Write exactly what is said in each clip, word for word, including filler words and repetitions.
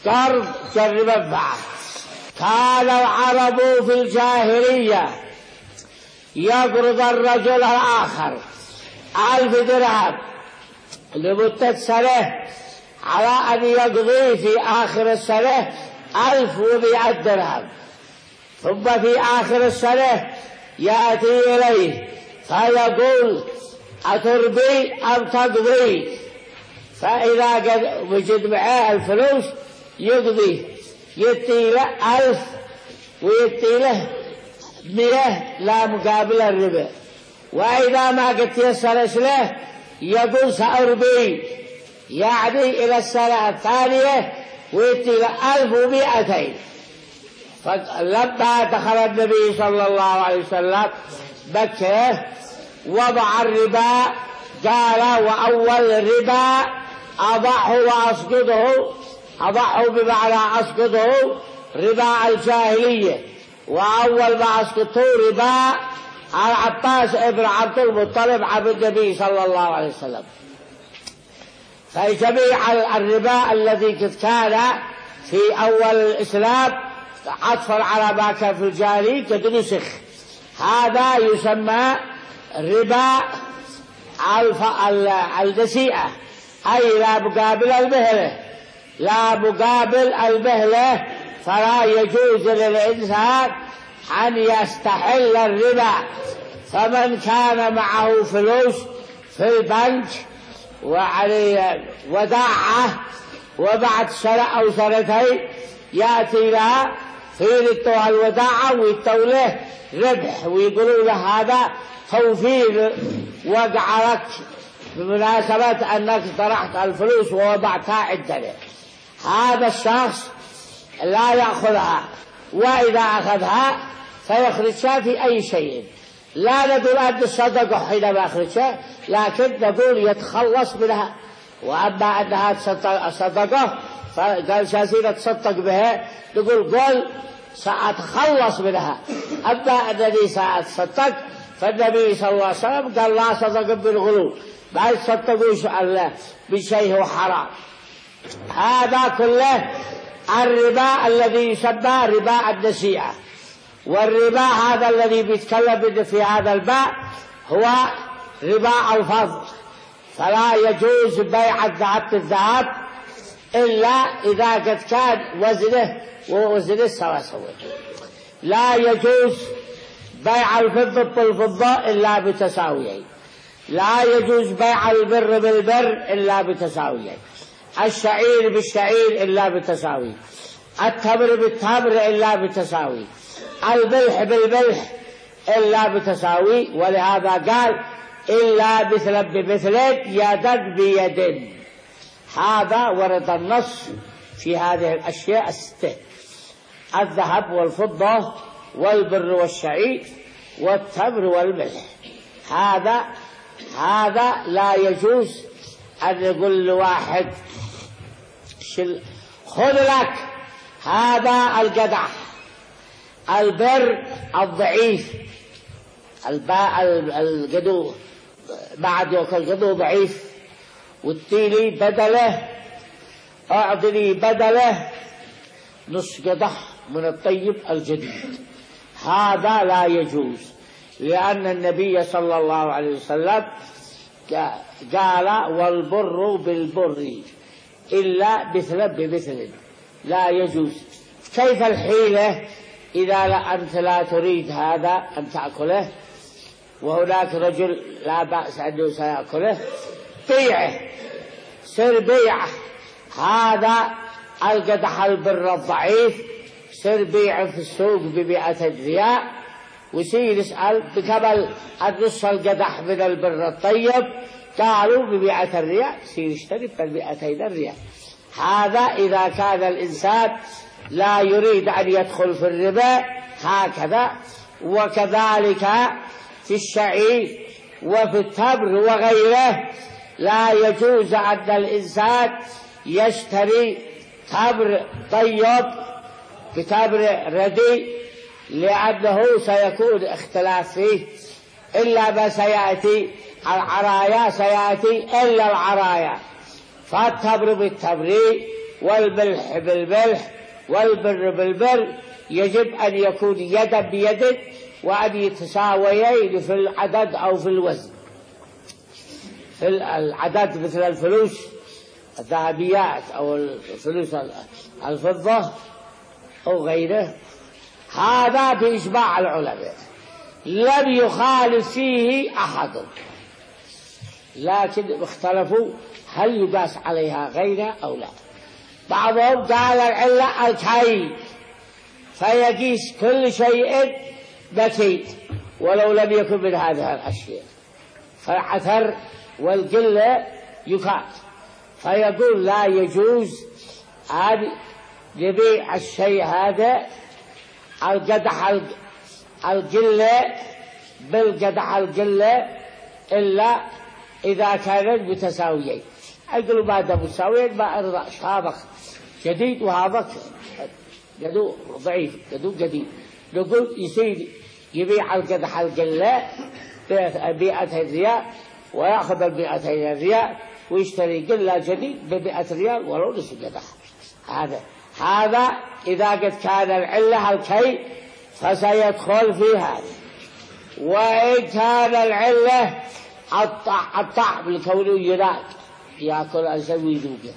قرض جرب منفعة. كان العرب في الجاهلية يقرض الرجل الآخر ألف درهم لمدة سنة على أن يقضي في آخر السنة ألف ومئة درهم، ثم في آخر السنة يأتي إليه فيقول أتربي أم تقضي؟ فإذا قد وجد معه الفلوس يقضي، يتي له ألف ويتي له مئة لا مقابل الربا. وإذا ما قد تيسر له يقول سأربي، يعني إلى السنة الثانية ويتي له ألف ومئتين. فلما دخل النبي صلى الله عليه وسلم مكة وضع الربا قال وأول الربا أضعه وأسقطه، أضعه بمعنى أسقطه ربا الجاهلية، وأول ما أسقطه ربا العباس ابن عبد المطلب عبد النبي صلى الله عليه وسلم. فجميع الربا الذي قد كان في أول الإسلام عطفا على ما كان في الجاهلية قد نسخ. هذا يسمى ربا النسيئة، أي لا مقابل المهلة، لا مقابل المهلة. فلا يجوز للإنسان أن يستحل الربا. فمن كان معه فلوس في البنك وعليه وداعة وبعد سنة أو سنتين يأتي لها في رتوها الوداعة ويتوله ربح ويقولوا له هذا توفير وقع لك بمناسبة أنك طرحت الفلوس ووضعتها عندنا. هذا الشخص لا يأخذها، وإذا أخذها فيخرجها في أي شيء. لا نقول أن الصدقة حينما أخرجها، لكن نقول يتخلص منها. وأما أنها صدقة فقال شاسين تصدق بها، نقول قل سأتخلص منها. أما أنني سأتصدق فالنبي صلى الله عليه وسلم قال لا صدق بالغلو، ما يتصدقوش بشيء هو حرام. هذا كله الربا الذي يسمى ربا النسيئة. والربا هذا الذي بيتكلم في هذا الباب هو ربا الفضل. فلا يجوز بيع الذهب بالذهب إلا إذا قد كان وزنه ووزنه سوا سوا. لا يجوز بيع الفضة بالفضة إلا بتساويين. لا يجوز بيع البر بالبر إلا بتساويين. الشعير بالشعير إلا بتساوي، التمر بالتمر إلا بتساوي، البلح بالبلح إلا بتساوي. ولهذا قال إلا مثلا بمثل يدا بيد. هذا ورد النص في هذه الأشياء الستة: الذهب والفضة والبر والشعير والتمر والملح. هذا هذا لا يجوز أن يقول لواحد خذ لك هذا القدح. البر الضعيف الباء القدو بعد يأكل قدو ضعيف، والتيلي بدله أعطني بدله نص قدح من الطيب الجديد. هذا لا يجوز، لأن النبي صلى الله عليه وسلم قال والبر بالبر إلا مثلا بمثل. لا يجوز. كيف الحيلة إذا لا أنت لا تريد هذا أن تأكله وهناك رجل لا بأس أنه سيأكله؟ بيعه، سر بيعه. هذا القدح البر الضعيف سر بيعه في السوق بمئة ريال، وسير يسأل بكمل النص القدح من البر الطيب، قالوا بمئة ريال، سير يشتري بالمئتين ريال. هذا إذا كان الإنسان لا يريد أن يدخل في الربا هكذا. وكذلك في الشعير وفي التمر وغيره لا يجوز أن الإنسان يشتري تمر طيب بتمر رديء، لأنه سيكون اختلاف فيه. إلا ما سيأتي العرايا سيأتي إلا العرايا. فالتمر بالتمر والملح بالملح والبر بالبر، يجب أن يكون يدا بيد وأن يتساويين في العدد أو في الوزن. في العدد مثل الفلوس الذهبيات أو الفلوس الفضة أو غيره، هذا بإجماع العلماء لم يخالف فيه أحد، لكن اختلفوا هل يقاس عليها غيره أو لا. بعضهم قال العلة الكيل، فيقيس كل شيء بكيل ولو لم يكن من هذه الأشياء، فالعثر والقلة يقاس، فيقول لا يجوز أن يبيع الشيء هذا القدح القلة بالقدح القلة إلا إذا كانت متساويين. يقولوا بعد متساويين ما أرضاش، هذا جديد وهذا جدو ضعيف جدو جديد، نقول يصير يبيع القدح القلة بمئتين ريال ويأخذ المئتين ريال ويشتري قلة جديد بمئة ريال ولو نصف قدح. هذا هذا إذا قد كان العلة الكي فسيدخل في هذا، وإن كان العلة الطعم الكوني يناد يأكل أنسان ويذوقه.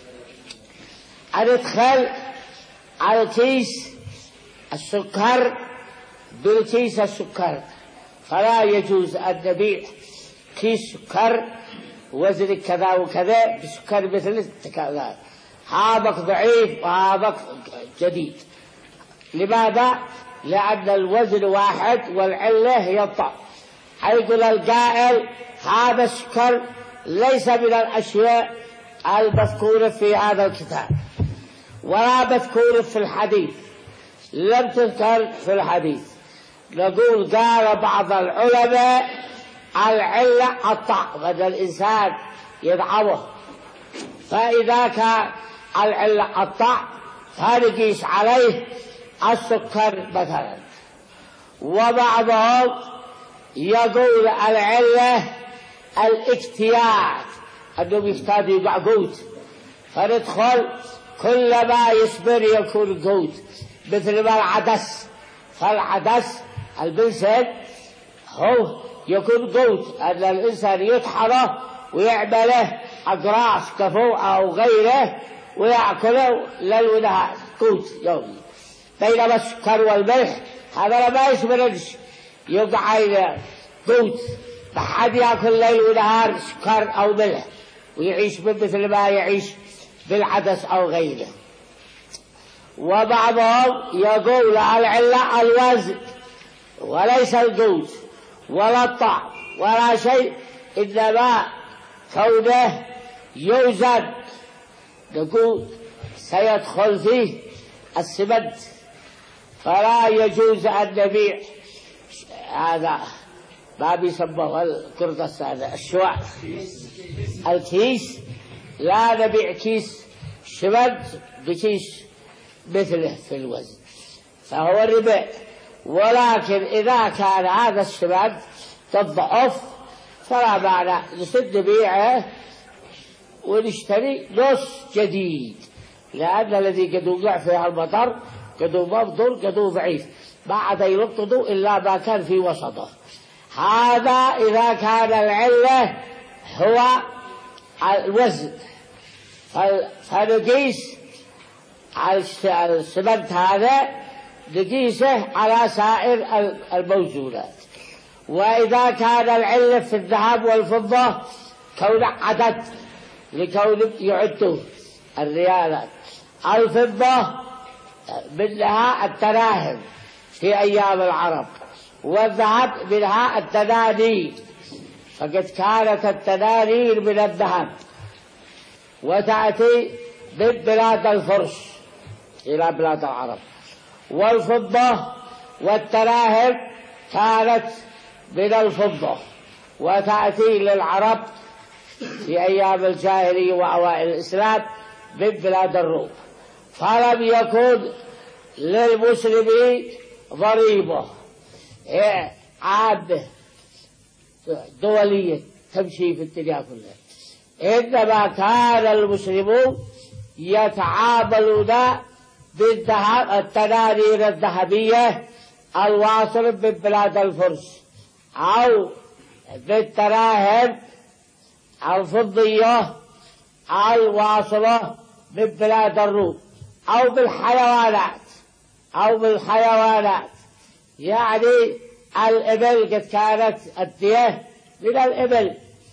أدخل الكيس السكر بالكيس السكر، فلا يجوز أن نبيع كيس سكر وزن كذا وكذا بسكر مثل كذا، هذا ضعيف وهذا جديد. لماذا؟ لأن الوزن واحد والعلة هي الطعم. يقول القائل هذا السكر ليس من الأشياء المذكورة في هذا الكتاب ولا مذكورة في الحديث، لم تذكر في الحديث. نقول قال بعض العلماء العلة الطعم، أن الإنسان يطعمه، فإذا كان العلة الطعم فنقيس عليه السكر مثلا. وبعضهم يقول العلة الاكتياد، أنهم يكتادوا مع قوت، فندخل كل ما يصبر يكون قوت، مثل ما العدس، فالعدس البنسل هو يكون قوت، أن الإنسان يطحنه ويعمله أقراص كفو أو غيره ويأكله ليل ونهار قوت يومي. بينما السكر والملح هذا ما يشبرنش، يقع قوت، بحد يأكل ليل ونهار سكر أو ملح ويعيش مثل ما يعيش بالعدس أو غيره. وبعضهم يقول العلة الوزن وليس القوت ولا الطعم ولا شيء، إنما كونه يوزن. نقول سيدخل فيه السمد، فلا يجوز أن نبيع هذا ما بيسموه القرطاس هذا الشواء الكيس، لا نبيع كيس شمد بكيس مثله في الوزن، فهو الربا. ولكن إذا كان هذا الشمد تضعف فلا معنى نسد بيعه ونشتري نص جديد، لأن الذي قد وقع فيها المطر قد مبضر قد ضعيف ما عاد يلقطه إلا ما كان في وسطه. هذا إذا كان العلة هو الوزن، فنقيس السمنت هذا نقيسه على سائر الموزونات. وإذا كان العلة في الذهب والفضة كون عدد لكون يعدوا الريالات، الفضة منها التراهم في أيام العرب، والذهب منها الدنانير، فقد كانت الدنانير من الذهب وتأتي من بلاد الفرس إلى بلاد العرب، والفضة والتراهم كانت من الفضة وتأتي للعرب في أيام الجاهلية وأوائل الإسلام من بلاد الروم. فلم يكن للمسلمين ضريبة عامة دولية تمشي في الدنيا كلها، إنما كان المسلمون يتعاملون بالذهب التنانير الذهبية الواصلة من بلاد الفرس، أو بالدراهم الفضية الواصلة من بلاد الروم، أو بالحيوانات أو بالحيوانات. يعني الإبل قد كانت الدية من الإبل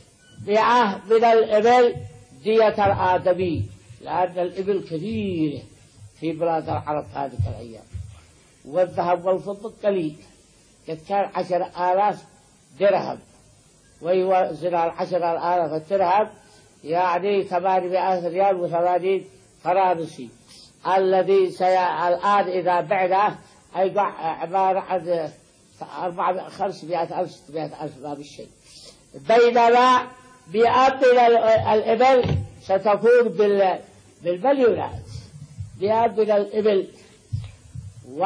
مئة من الإبل دية الآدمي، لأن الإبل كثيرة في بلاد العرب هذه الأيام، والذهب والفضة قليل. قد كان عشر آلاف درهم، ويوزن العشر آلاف الدرهم يعني ثمانمائة ريال وثمانين فرنسي، الذي سي... الآن إذا بعنا أيضا عبارة عن أربعة خمسمائة ألف ستمائة ألف ما بالشيء. بينما مئة من الإبل ستكون بال... بالمليونات، مئة من الإبل و...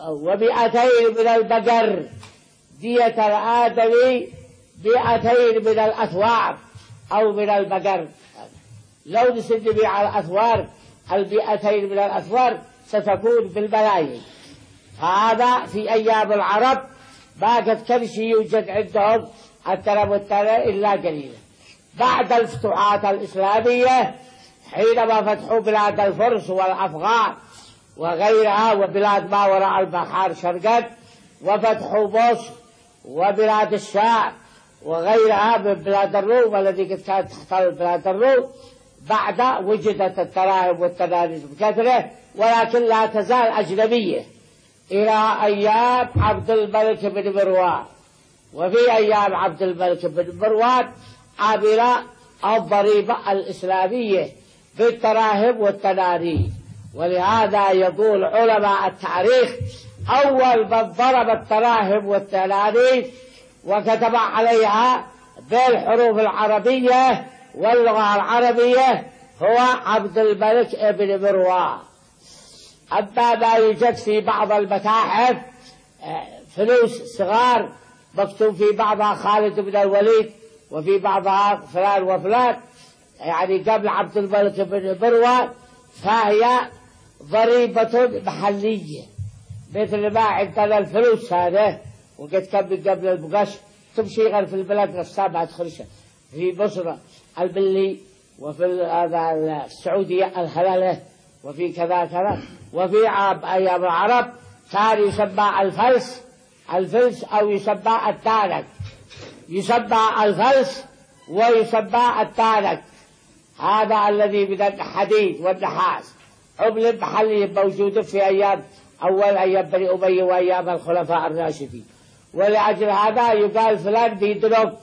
ومئتين من البقر دية الآدمي مئتين من الأثوار أو من البقر. لو نسجل على الأثوار المئتين من الأثوار ستكون بالملايين. هذا في أيام العرب ما قد كان شيء يوجد عندهم التراب والتنانير إلا قليلا. بعد الفتوحات الإسلامية حينما فتحوا بلاد الفرس والأفغان وغيرها وبلاد ما وراء البحار شرقا، وفتحوا مصر وبلاد الشام وغيرها من بلاد الروم التي قد كانت تحتل بلاد الروم، بعد وجدت التراهب والتنانير بكثرة، ولكن لا تزال أجنبية إلى أيام عبد الملك بن مروان. وفي أيام عبد الملك بن مروان عمل الضريبة الإسلامية بالتراهب والتنانير. ولهذا يقول علماء التاريخ أول من ضرب التراهب والتنانير وكتب عليها بالحروف العربية واللغة العربية هو عبد الملك بن مروان. أما ما يوجد في بعض المتاحف فلوس صغار مكتوب في بعضها خالد بن الوليد وفي بعضها فلان وفلان، يعني قبل عبد الملك بن مروان، فهي ضريبة محلية مثل ما عندنا الفلوس هذا، وقد كان قبل البقش تمشي غير في البلد نفسها ما تخرجها. في مصر الملي، وفي السعودية الهلالة، وفي كذا كذا. وفي عام أيام العرب كان يسمى الفلس الفلس أو يسمى التانك، يسمى الفلس ويسمى التانك. هذا الذي من الحديد والنحاس عملة محلية موجودة في أيام أول أيام بني أمية وأيام الخلفاء الراشدين. ولأجل هذا يقال فلان بيدرك،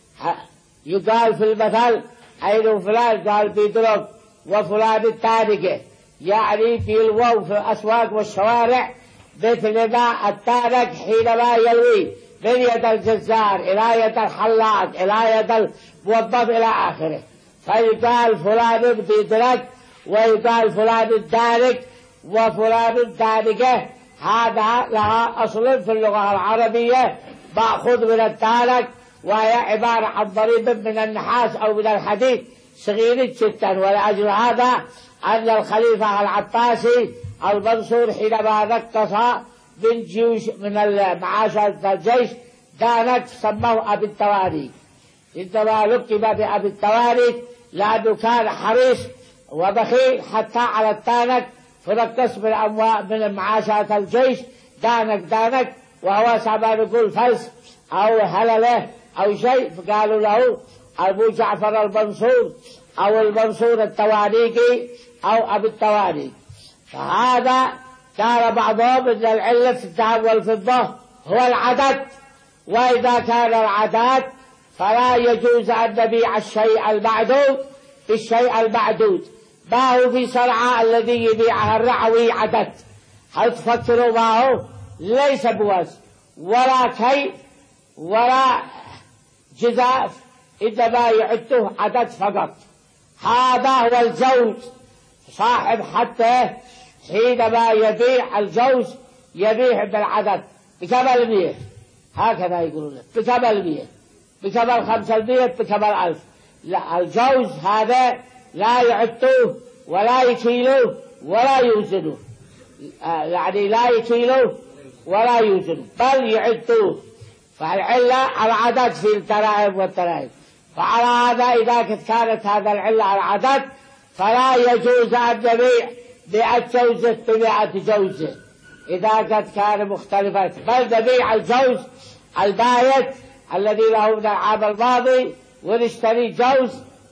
يقال في المثل أين فلان قال بيدرك وفلان التانكة، يعني في الواو في الأسواق والشوارع، مثل ما التانك حينما يلوي من يد الجزار إلى يد الحلاق إلى يد الموظف إلى آخره، فيقال فلان بيدرك ويقال فلان التانك وفلان التانكة. هذا لها أصل في اللغة العربية مأخوذ من التانك، وهي عبارة عن ضريب من النحاس أو من الحديد صغير جدا. ولأجل هذا أن الخليفة العباسي المنصور حينما نقص من جيوش من معاشات الجيش دانك سموه أبي التواريخ، عندما لقب بأبي التواريخ لأنه كان حريص وبخيل حتى على التانك، فنقص من أموال من معاشات الجيش دانك دانك، وهو سما نقول فلس أو هلله أو شيء، فقالوا له أبو جعفر المنصور أو المنصور التواريخي أو أبو التواريخ. فهذا قال بعضهم أن العلة في الذهب والفضة هو العدد، وإذا كان العدد فلا يجوز أن نبيع الشيء المعدود بالشيء المعدود. ما هو في صنعاء الذي يبيعها الرعوي عدد؟ هل تفكروا ما هو؟ ليس بوزن ولا كيل ولا جزاف، إنما يعده عدد فقط. هذا هو الجوز. صاحب حتى حينما يبيع الجوز يبيع بالعدد بكم المية، هكذا يقولون بكم المية، بكم خمسة المية، بكم الألف. لا، الجوز هذا لا يعدوه ولا يكيلوه ولا يوزنوه، يعني لا يكيلوه ولا يوزنوه بل يعدوه. فالعلة العدد في الترائب والترائب، فعلى هذا إذا كانت هذا العلة على العدد فلا يجوز أن نبيع مئة جوزة بمئة جوزة إذا قد كان مختلفة، بل نبيع الجوز البايت الذي له من العام الماضي ونشتري جوز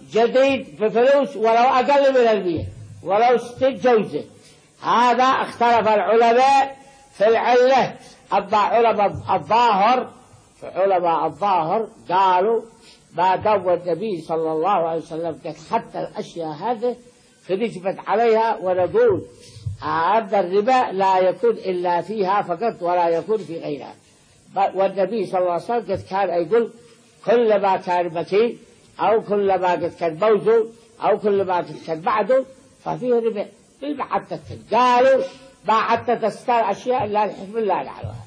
جديد بفلوس ولو أقل من المئة، ولو ست جوزة. هذا اختلف العلماء في العلة. أما علماء الظاهر فعلماء الظاهر قالوا ما دام النبي صلى الله عليه وسلم حتى الأشياء هذه فنجبت عليها، ونقول أن الربا لا يكون إلا فيها فقط ولا يكون في غيرها. والنبي صلى الله عليه وسلم قد كان يقول كل ما كان مكين أو كل ما قد كان موزون أو كل ما قد كان بعده ففيه ربا. بالمعدة قالوا ما حتى تستار أشياء إلا الحكم لا نعلمها.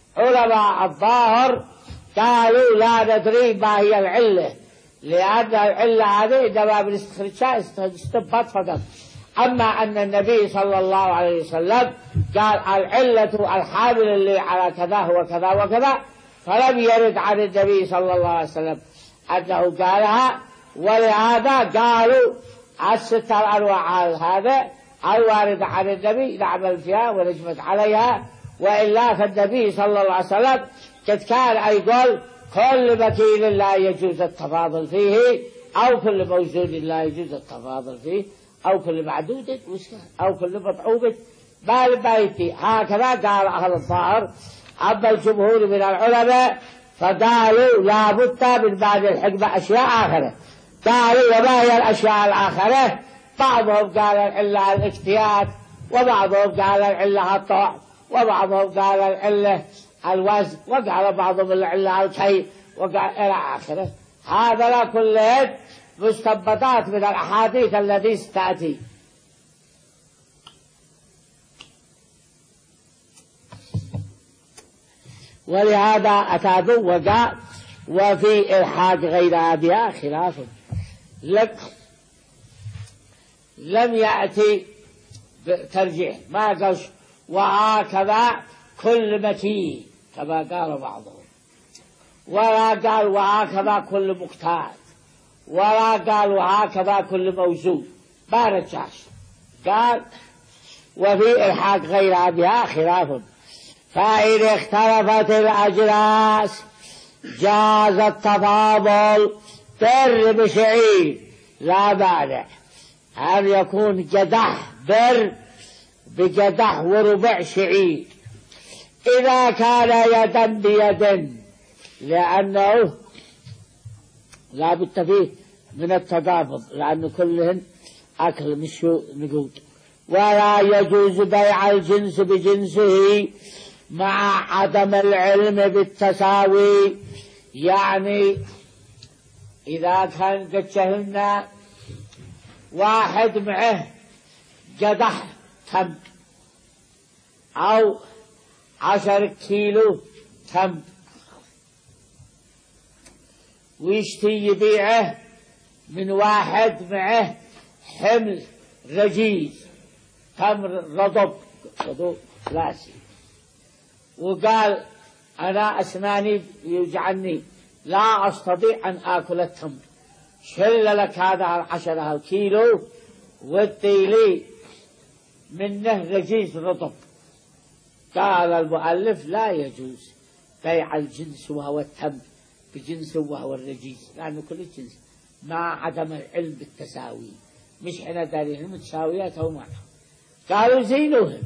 علماء الظاهر قالوا لا ندري ما هي العلة، لأن العلة هذه إنما بالاستخراج استنباط فقط. أما أن النبي صلى الله عليه وسلم قال العلة الحامل اللي على كذا هو كذا وكذا، فلم يرد عن النبي صلى الله عليه وسلم أنه قالها. ولهذا قالوا الستة الأنواع هذا الواردة عن النبي نعمل فيها ونجمت عليها، وإلا فالنبي صلى الله عليه وسلم قد كان يقول كل مكين لا يجوز التفاضل فيه، أو كل موجود لا يجوز التفاضل فيه، أو كل معدود أو كل مطعوب بال بيتي. هكذا قال أهل الظاهر. أما الجمهور من العلماء فقالوا لا بد من بعد الحكمة أشياء آخرة. قالوا وما هي الأشياء الآخرة؟ بعضهم قال العلة الاجتهاد، وبعضهم قال العلة الطاع، وبعضهم قال العلة الوزن، وقال بعضهم العلة الكي، وقال إلى آخره. هذا كلهم مستنبطات من الأحاديث التي ستأتي. ولهذا أتادوا وقال وفي إلحاق غير بها خلاف. لم يأتي ترجيح، ما قال وهكذا كل متين كما قال بعضهم، ولا قال وهكذا كل مقتات، ولا قال وهكذا كل موزون، ما رجعش. قال وفي إلحاق غير بها خلاف، فإن اختلفت الأجناس جاز التفاضل بر بشعير لا مانع أن يكون جدح بر بجدح وربع شعير إذا كان يدا بيد، لأنه لا بد فيه من التضابط، لأن كلهن أكل مش نقود. ولا يجوز بيع الجنس بجنسه مع عدم العلم بالتساوي. يعني إذا كان قد شهلنا واحد معه قدح تمر أو عشر كيلو تمر ويشتي يبيعه من واحد معه حمل رجيز تمر رطب رطب راسي، وقال أنا أسناني يوجعني لا أستطيع أن آكل التمر، شل لك هذا عشرة كيلو ودي لي منه رجيز رطب. قال المؤلف لا يجوز بيع الجنس وهو التمر بجنس وهو الرجيز، لأنه كل الجنس مع عدم العلم بالتساوي، مش حنا دارين متساويات أو معنا. قالوا زينوهم،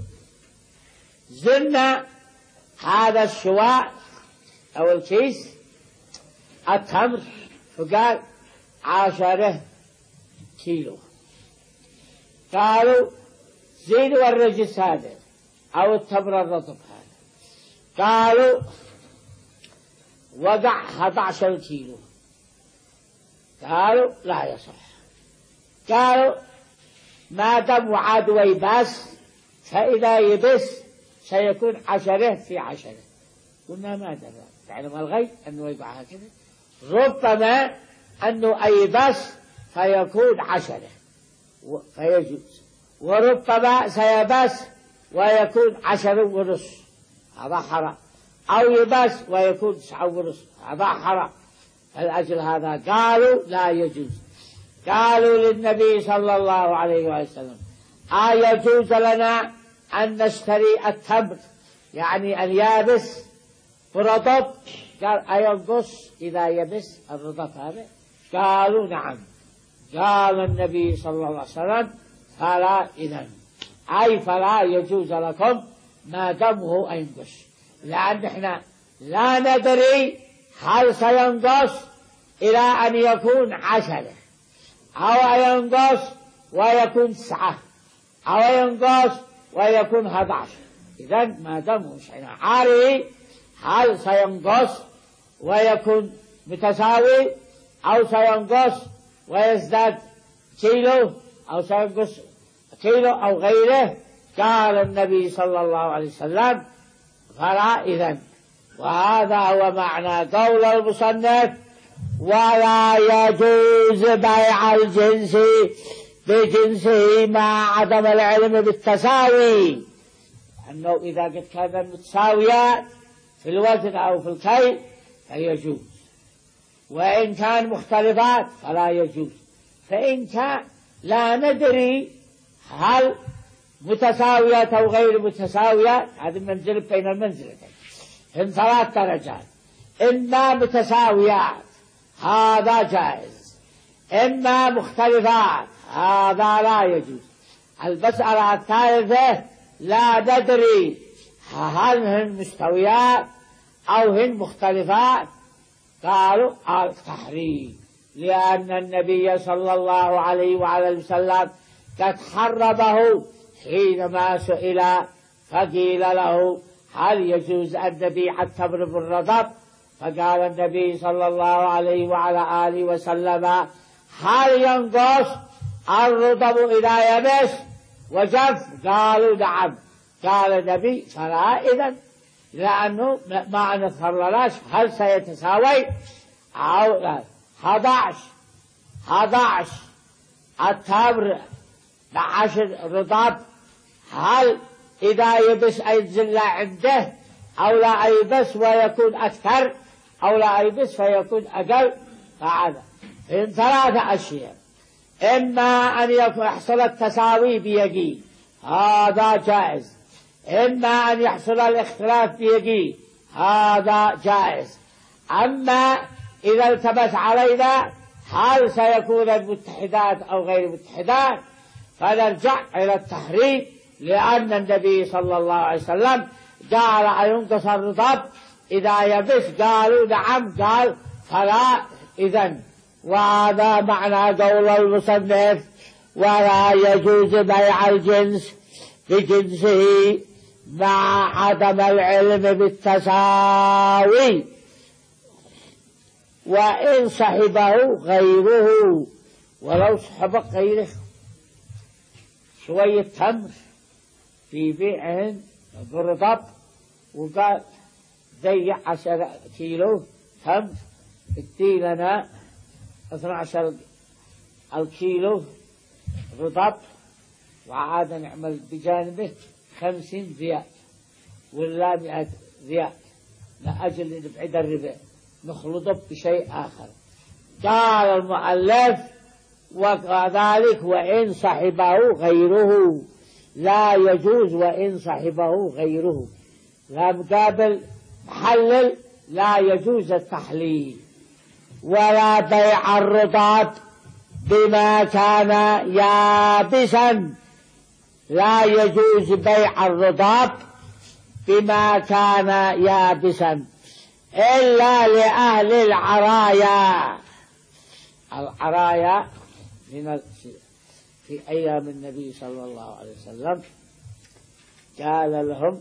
زلنا هذا الشواء أو الكيس التمر، فقال عشرة كيلو. قالوا زينوا الرجس هذا أو التمر الرطب هذا، قالوا وقع أحد عشر كيلو، قالوا لا يصح. قالوا ما دام وعاد ويبس فإذا يبس سيكون عشرة في عشرة. قلنا ما درى، تعلم الغيب أنه يقع هكذا، ربما أنه أي بس فيكون عشرة فيجوز، وربما سيبس ويكون عشر ونصف هذا حرام، أو يبس ويكون تسعة ونصف هذا حرام. فالأجل هذا قالوا لا يجوز. قالوا للنبي صلى الله عليه وسلم أيجوز لنا أن نشتري التمر يعني اليابس برطب؟ قال أينقص إذا يبس الرطب هذا؟ قالوا نعم. قال النبي صلى الله عليه وسلم فلا إذن، أي فلا يجوز لكم ما دمه ينقص، لأن احنا لا ندري هل سينقص إلى أن يكون عشرة، أو ينقص ويكون تسعة، أو ينقص ويكون أحد عشر. إذن ما دمه احنا عاري هل سينقص ويكون متساوي، أو سينقص ويزداد كيلو، أو سينقص كيلو أو غيره. قال النبي صلى الله عليه وسلم فلا إذن. وهذا هو معنى قول المصنف ولا يجوز بيع الجنس بجنسه مع عدم العلم بالتساوي، أنه إذا قد كان متساويات في الوزن أو في الكيل فيجوز، وإن كان مختلفات فلا يجوز. فإن كان لا ندري هل متساويات أو غير متساويات، هذه منزل بين المنزلتين، هم ثلاث درجات، إما متساويات هذا جائز، إما مختلفات هذا لا يجوز. المسألة الثالثة لا ندري هل هن مستويات أو هن مختلفات، قالوا التحريم، لأن النبي صلى الله عليه وعلى وسلم قد حرمه حينما سئل فقيل له هل يجوز أن نبيع التمر بالرطب؟ فقال النبي صلى الله عليه وعلى آله وسلم هل ينقص الرطب إذا يبس وجف؟ قالوا نعم. قال النبي فلا إذن، لأنه ما نتخرلاش هل سيتساوي أو لا. حداش حداش التمر بعشر رطب، هل إذا يبس ينزل عنده أو لا يبس ويكون أكثر، أو لا يبس فيكون أقل؟ فهذا من ثلاثة أشياء، إما أن يحصل التساوي بيقين هذا جائز، إما أن يحصل الاختلاف بيقين هذا جائز. أما إذا التبس علينا هل سيكون المتحدات أو غير متحدات، فنرجع إلى التحريم، لأن النبي صلى الله عليه وسلم قال أينقص الرطب إذا يبس؟ قالوا نعم. قال فلا إذن. وهذا معنى قول المصنف ولا يجوز بيع الجنس بجنسه مع عدم العلم بالتساوي، وإن صحبه غيره، ولو صحب غيره شوية تمر في بيعهن بالرطب وقال ضيع عشر كيلو تمر ادي لنا اثنى عشر الكيلو رطب، وعاد نعمل بجانبه خمسين ريال ولا مئة ريال لأجل نبعد الربا نخلطه بشيء آخر. قال المؤلف وكذلك وإن صحبه غيره لا يجوز، وإن صحبه غيره لا مقابل محلل لا يجوز التحليل. ولا بيع الرطب بما كان يابسا، لا يجوز بيع الرطب بما كان يابسا إلا لأهل العرايا. العرايا من في أيام النبي صلى الله عليه وسلم قال لهم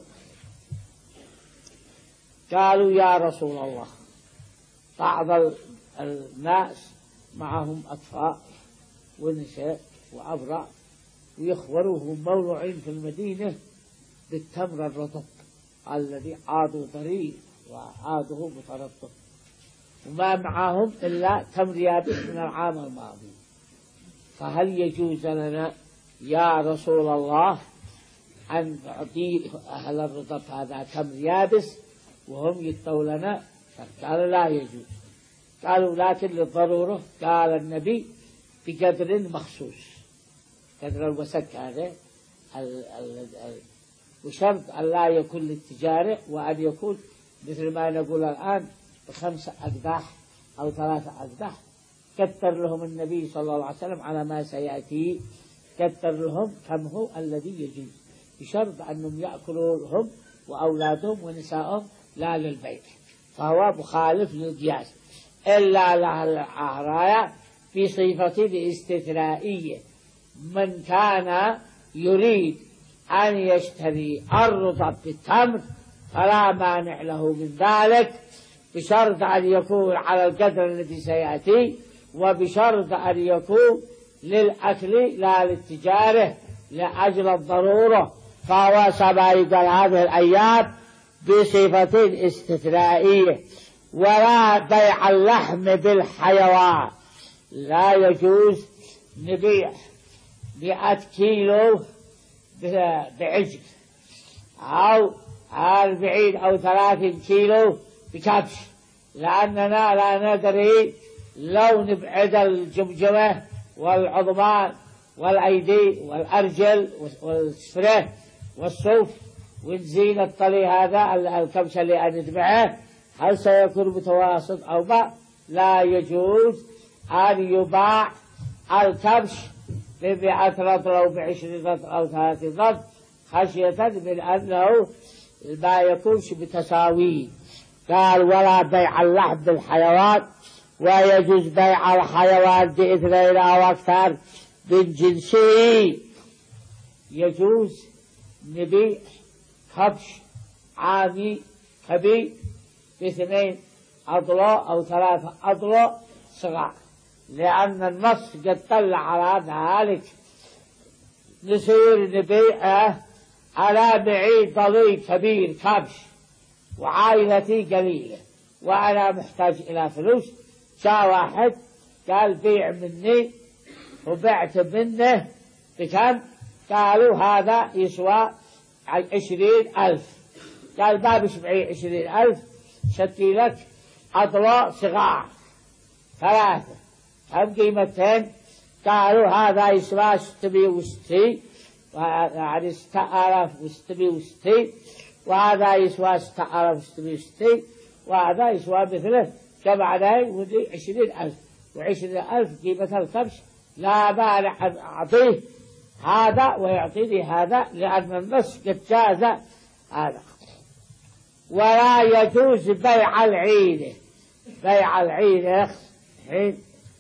قالوا يا رسول الله بعض الناس معهم أطفال ونساء وأبرع ويخبروهم مولوعين في المدينة بالتمر الرطب الذي عاده طري وعاده مترطب، وما معهم إلا تمر يابس من العام الماضي. فهل يجوز لنا يا رسول الله أن نعطي أهل الرطب هذا تمر يابس وهم يدفعوا لنا؟ قالوا لا يجوز. قالوا لكن للضرورة. قال النبي بقدر مخصوص، قدر الوسك هذا ال ال ال وشرط أن لا يكون للتجارة، وأن يكون مثل ما نقول الآن بخمسة أقداح أو ثلاثة أقداح. كتر لهم النبي صلى الله عليه وسلم على ما سيأتي، كتر لهم كم هو الذي يجوز، بشرط أنهم يأكلوا هم وأولادهم ونسائهم لا للبيع، فهو مخالف للقياس. إلا العراية في صفة استثنائية، من كان يريد أن يشتري الرطب بالتمر فلا مانع له من ذلك، بشرط أن يكون على القدر الذي سيأتي، وبشرط أن يكون للأكل لا للتجارة لأجل الضرورة. فهو سبايق هذه الأيام بصفة استثنائية. ولا بيع اللحم بالحيوان، لا يجوز نبيع مئة كيلو بعجل أو أربعين أو ثلاثين كيلو بكبش، لأننا لا ندري لو نبعد الجمجمة والعظمان والأيدي والأرجل والسفرة والصوف ونزين الطلي هذا الكبش اللي نذبحه هل سيكون متواسط أو ما؟ لا يجوز أن يباع الكبش بمئة رطل أو بعشرين رطل أو ثلاثين رطل، خشية من أنه ما يكونش بتساوي. قال ولا بيع اللحم بالحيوان، ويجوز بيع الحيوان باثنين أو أكثر من جنسه. يجوز نبيع كبش عامي كبير باثنين أضلاع أو ثلاثة أضلاع صغار، لأن النص قد طلع على ذلك. نصير نبيعه على بعيد ضلي كبير كبش وعائلتي قليلة وأنا محتاج إلى فلوس، جاء واحد قال بيع مني وبعت منه بكم؟ قالوا هذا يسوى عشرين ألف. قال ما بشبعي عشرين ألف، شتي لك أضلاع صغار ثلاثة، كم قيمتين؟ قالوا هذا يسوى ستمائة وستين، يعني ستة آلاف وستمائة وستين، وهذا يسوى ستة آلاف وستمائة وستين، وهذا يسوى مثله، جمعناه ودي عشرين ألف، وعشرين ألف قيمة الكبش، لا مانع أن أعطيه هذا ويعطيني هذا، لأن النص قد جاز هذا. ولا يجوز بيع العينة. بيع العينة حين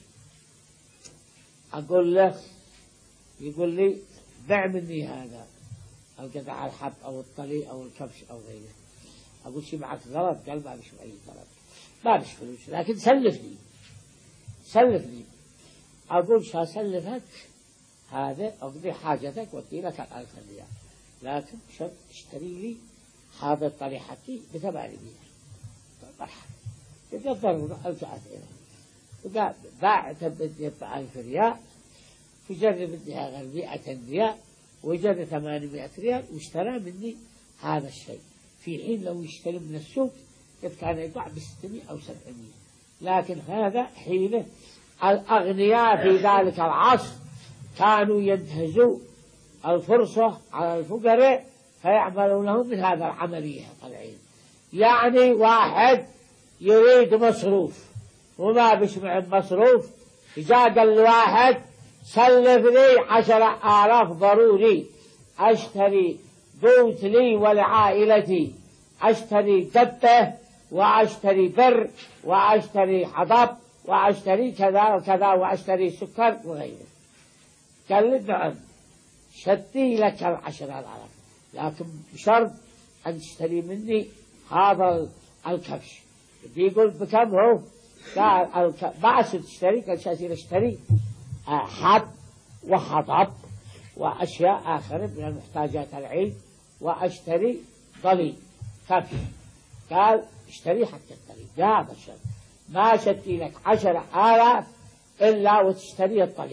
أقول له يقول لي بيع مني هذا القطع الحب أو الطلي أو الكبش أو غيره، أقول شي معك غلط؟ قال ما بش أي غلط، ما بش فلوس، لكن سلفني سلفني. أقول شا سلفك هذا أقضي حاجتك وأدي لك الألف ريال، لكن شرط تشتري لي هذا الطلي حقي بثمانمائة مرحبا. إذا ضرورة أرجعت إليه باعت بدي بألف ريال، فجر بدي غير مئة ريال وجر ثمانمائة ريال واشترى مني هذا الشيء، في حين لو يشتري من السوق قد كان يباع بستمائة أو سبعمائة. لكن هذا حين الأغنياء في ذلك العصر كانوا ينتهزوا الفرصة على الفقراء فيعملون لهم من هذا العملية العين. يعني واحد يريد مصروف وما بيشبع المصروف، جاء قال لواحد سلف لي عشرة آلاف ضروري أشتري بيت لي ولعائلتي، أشتري دبة وأشتري بر وأشتري حضب وأشتري كذا وكذا وأشتري سكر وغيره. قال لي نعم شتي لك العشرة آلاف، لكن بشرط أن تشتري مني هذا الكبش. بيقول بكم هو؟ قال ما تشتري، قال شاسير اشتري حب وحضب وأشياء آخر من المحتاجات العين، وأشتري ضلي كبش. قال اشتري حتى الضلي، هذا الشرط، ما شتي لك عشرة آلاف إلا وتشتري الضلي،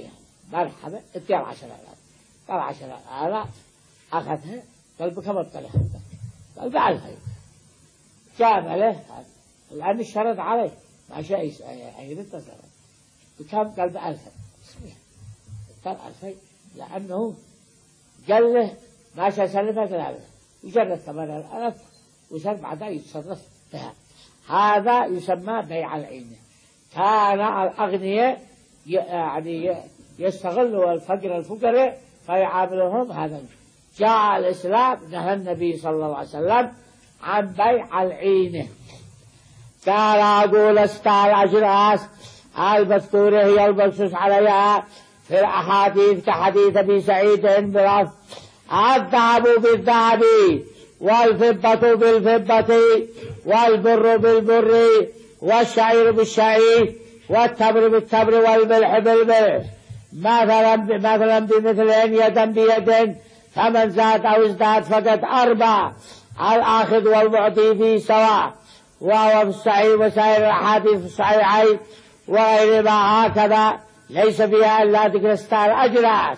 مرحبا ادي العشرة آلاف، العشرة آلاف أخذها قال بكم الطريق قال بعدها جاب له لأن اشترط عليه ما شيء يريد تصرف بكم قال بألف قال ألفين لأنه قال له ما شاء سلفه ثلاثة يجرد ثمانية الألف وصار بعدها يتصرف بها. هذا يسمى بيع العين. كان الأغنياء يعني يستغلوا الفقر الفقراء فيعاملهم هذا. جاء الإسلام نهى النبي صلى الله عليه وسلم عن بيع العين. قال أقول استعى الأجراس المذكورة هي المنصوص عليها في الأحاديث كحديث أبي سعيد بلفظ الذهب بالذهب والفضة بالفضة والبر بالبر والشعير بالشعير والتمر بالتمر والملح بالملح مثلا مثلا بمثل يدا بيد فمن زاد أو ازداد فقد أربع الآخذ والمعطي فيه سواء وهو في الصحيح وسائر الأحاديث في الصحيحين وغيرهما هكذا ليس فيها إلا ذكر استعى الأجراس.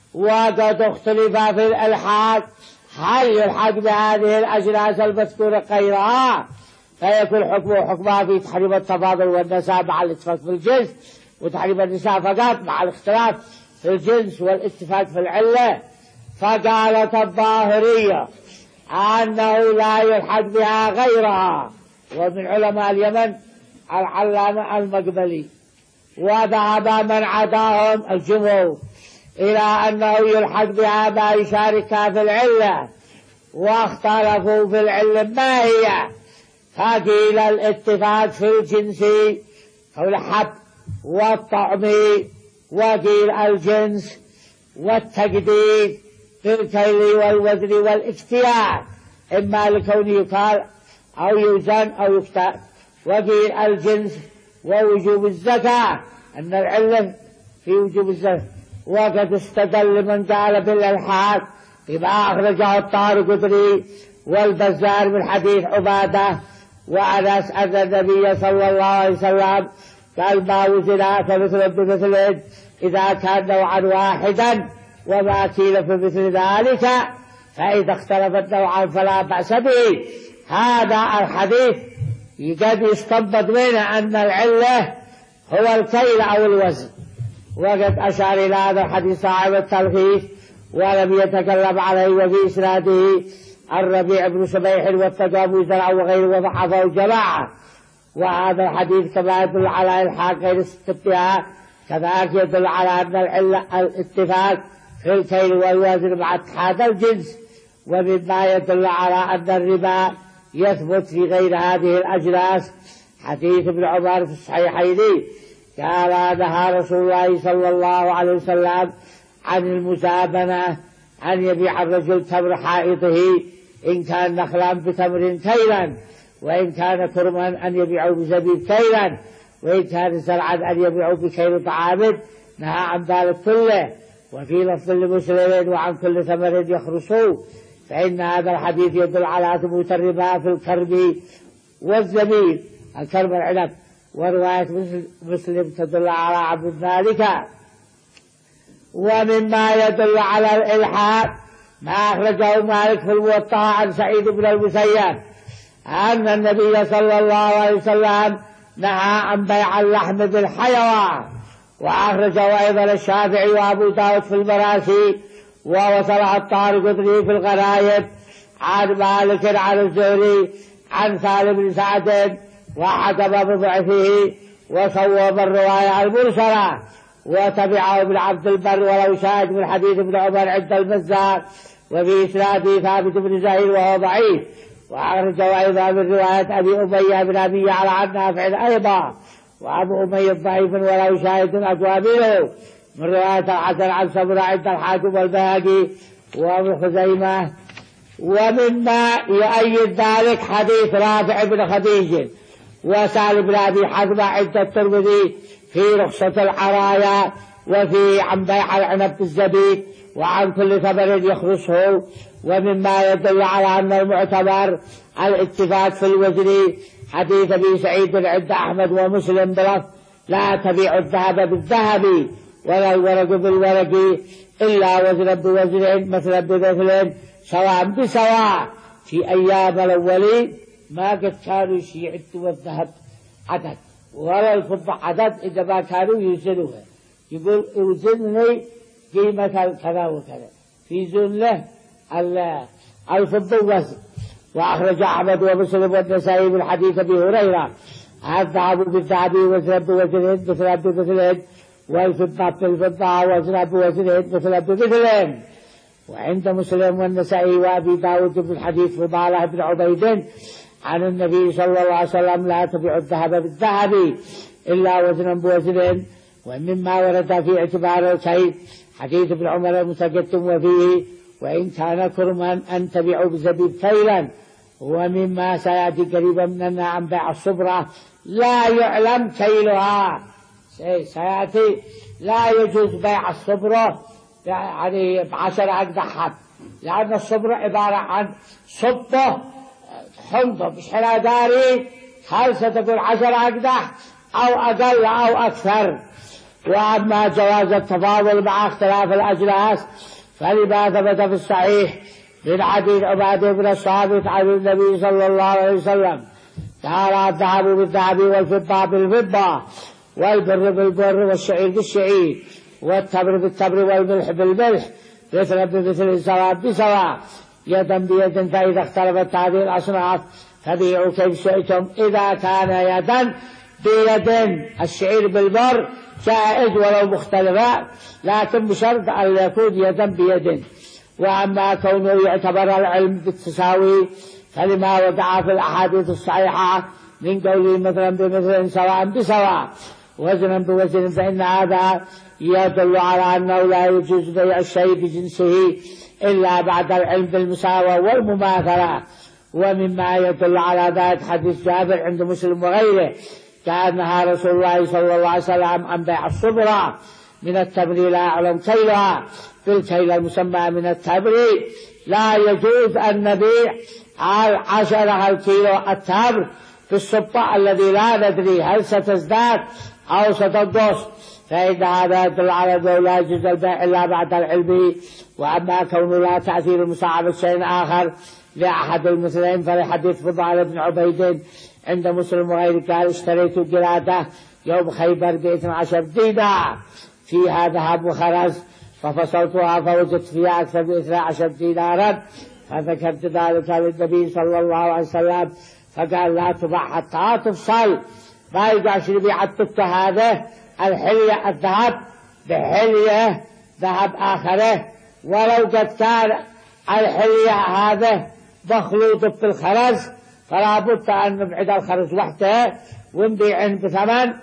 وقد اختلف في الإلحاق هل يلحق بهذه الأجراس المذكورة غيرها فيكون حكمه حكمها في تحريم التفاضل والنساء مع الاتفاق في الجنس وتحريم النساء فقط مع الاختلاف في الجنس والاتفاق في العلة. فقالت الظاهرية أنه لا يلحق بها غيرها ومن علماء اليمن العلامة المقبلي. وذهب من عداهم الجمهور إلى أنه يلحق بها ما يشاركها في العلة واختلفوا في العلة ما هي فقيل الاتفاق في الجنس أو الحب والطعم وقيل الجنس والتقدير بالكيل والوزن والاكتيال إما لكون يقال أو يوزن أو يكتال. وقيل الجنس ووجوب الزكاة أن العلة في وجوب الزكاة. وقد استدل من قال بالإلحاق بما أخرجه الطارقطني والبزار من حديث عبادة وأنس أن النبي صلى الله عليه وسلم قال ما وزن فمثل بمثل إذا كان نوعا واحدا وما كيل فمثل ذلك فإذا اختلفت نوعا فلا بأس به. هذا الحديث قد يستنبط منه أن العلة هو الكيل أو الوزن. وقد أشار إلى هذا الحديث صاحب التلخيص ولم يتكلم عليه وفي إسناده الربيع بن شبيح والتجابي زرع وغيره وضعفه الجماعة. وهذا الحديث كما يدل على الحاق غير استفتاء كذلك يدل على أن العلة الاتفاق في الكيل والوزن مع اتحاد الجنس. ومما يدل على أن الربا يثبت في غير هذه الأجناس حديث ابن عمر في الصحيحين قال نهى رسول الله صلى الله عليه وسلم عن المزابنة أن يبيع الرجل تمر حائطه إن كان نخلا بتمر كيلا وإن كان كرما أن يبيعوا بزبيب كيلا وإن كان زرعا أن يبيعوا بكيل طعام نهى عن ذلك كله. وفي لفظ لمسلم وعن كل ثمر يخرصوا. فإن هذا الحديث يدل على ثبوت الربا في الكرم والزبيب الكرم العنب. ورواية مسلم تدل على عبد ذلك. ومما يدل على الإلحاق ما أخرجه مالك في الموطأ عن سعيد بن المسيب أن النبي صلى الله عليه وسلم نهى عن بيع اللحم بالحيوان. وأخرجه أيضا الشافعي وأبو داود في المراسي ووصله الطارقطني في الغرايب عن مالك عن الزهري عن سالم بن سعد وحكم بضعفه وصوب الرواية المرسلة وتبعه ابن عبد البر ولو شاهد من حديث ابن عمر عند البزار وفي إسناده ثابت بن زهير وهو ضعيف. وأخرجه أيضا من رواية أبي أمية بن أبي على عن نافع أيضا وأبو أمية ضعيف ولو شاهد أقوى منه من رواية الحسن عن سمرة عند الحاكم والبهقي وابن خزيمة. ومما يؤيد ذلك حديث رافع بن خديج وسالم بن أبي حزمة عند الترمذي في رخصة العرايا وفي عن بيع العنب بالزبيب وعن كل ثمر يخرصه. ومما يدل على أن المعتبر الاتفاق في الوزن حديث أبي سعيد عند أحمد ومسلم بلفظ لا تبيع الذهب بالذهب ولا الورق بالورق إلا وزنا بوزن مثلا بمثل سواء بسواء. في أيام الأولين ما قد كانوا يعدوا الذهب عدد ولا الفضة عدد إذا ما كانوا يوزنوها، يقول اوزنني قيمة كذا وكذا، في زن له الفضة وزن. وأخرج أحمد ومسلم والنسائي بالحديث أبي هريرة الذهب بالذهب وزنا بوزن مثلا بمثل والفضة بالفضة وزنا بوزن مثلا بمثل. وعند مسلم والنسائي وأبي داود في الحديث فضالة بن عبيد عن النبي صلى الله عليه وسلم لا تبيع الذهب بالذهب إلا وزنا بوزن. ومما ورد في اعتبار الكيل حديث ابن عمر المتقدم وفيه وإن كان كرما أن تبيعوا بزبيب كيلا. ومما سيأتي قريبا مننا عن بيع الصبرة لا يعلم كيلها، سيأتي لا يجوز بيع الصبرة يعني بعشر أقدح، لأن الصبرة عبارة عن صبة حمضة مش حلا داري، هل ستقول عشر أقدح أو أقل أو أكثر. وأما جواز التفاضل مع اختلاف الأجناس فلما ثبت في الصحيح من حديث عبادة بن الصامت عن النبي صلى الله عليه وسلم قال الذهب بالذهب والفضة بالفضة والبر بالبر والشعير بالشعير والتمر بالتمر والملح بالملح مثلا بمثل سواء بسواء يدا بيد. فإذا اختلفت هذه الأصناف فبيعوا كيف شئتم إذا كان يدا بيد. الشعير بالبر جائز ولو مختلفة لكن بشرط أن يكون يدا بيد. وأما كونه يعتبر العلم بالتساوي فلما وقع في الأحاديث الصحيحة من قوله مثلا بمثل سواء بسواء وزنا بوزن فإن هذا يدل على أنه لا يجوز بيع الشيء بجنسه إلا بعد العلم بالمساواة والمماثلة. ومما يدل على ذلك حديث جابر عند مسلم وغيره كأنها رسول الله صلى الله عليه وسلم عن بيع الصبرة من التمر لا يعلم كيلها بالكيل المسمى من التمر لا يجوز أن نبيع عشرة الكيلو التمر في الصبة الذي لا ندري هل ستزداد أو ستنقص، فإن هذا يدل على أنه لا يجوز البيع إلا بعد العلم. وأما كونه لا تأثير مساعدة شيء آخر لأحد المثلين فلحديث فضالة بن عبيد عند مسلم وغيره قال اشتريت قلادة يوم خيبر باثني عشر دينار فيها ذهب وخرز ففصلتها فوجدت فيها أكثر من اثني عشر دينارا فذكرت ذلك للنبي صلى الله عليه وسلم فقال لا تباع حتى تفصل، ما يقعش يبيع التكة هذا الحلية الذهب بحلية ذهب آخره ولو قد كان الحلية هذا مخلوط بالخرز فلا بد أن نبعد الخرز وحده ونبيعه بثمن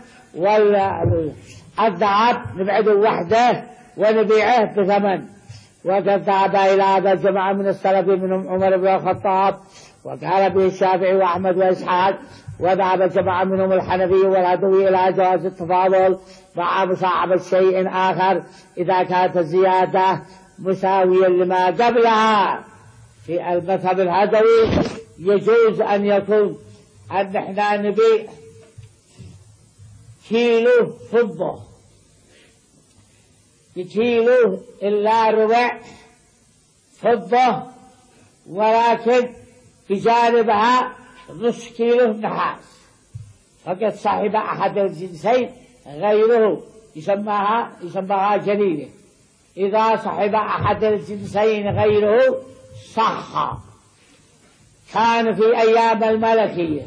والذهب نبعده وحده ونبيعه بثمن. وقد ذهب إلى هذا الجماعة من السلف منهم عمر بن الخطاب وقال به الشافعي وأحمد وإسحاق، وذهب جماعة منهم الحنفي والهدوي إلى جواز التفاضل مع مصاحبة شيء آخر إذا كانت الزيادة مساويا لما قبلها. في المذهب الهدوي يجوز أن يكون أن احنا نبيع كيلو فضة بكيلو إلا ربع فضة ولكن بجانبها نصف كيلو نحاس، فقد صاحب أحد الجنسين غيره يسمىها يسمىها جليلة. إذا صاحب أحد الجنسين غيره صح. كان في أيام الملكية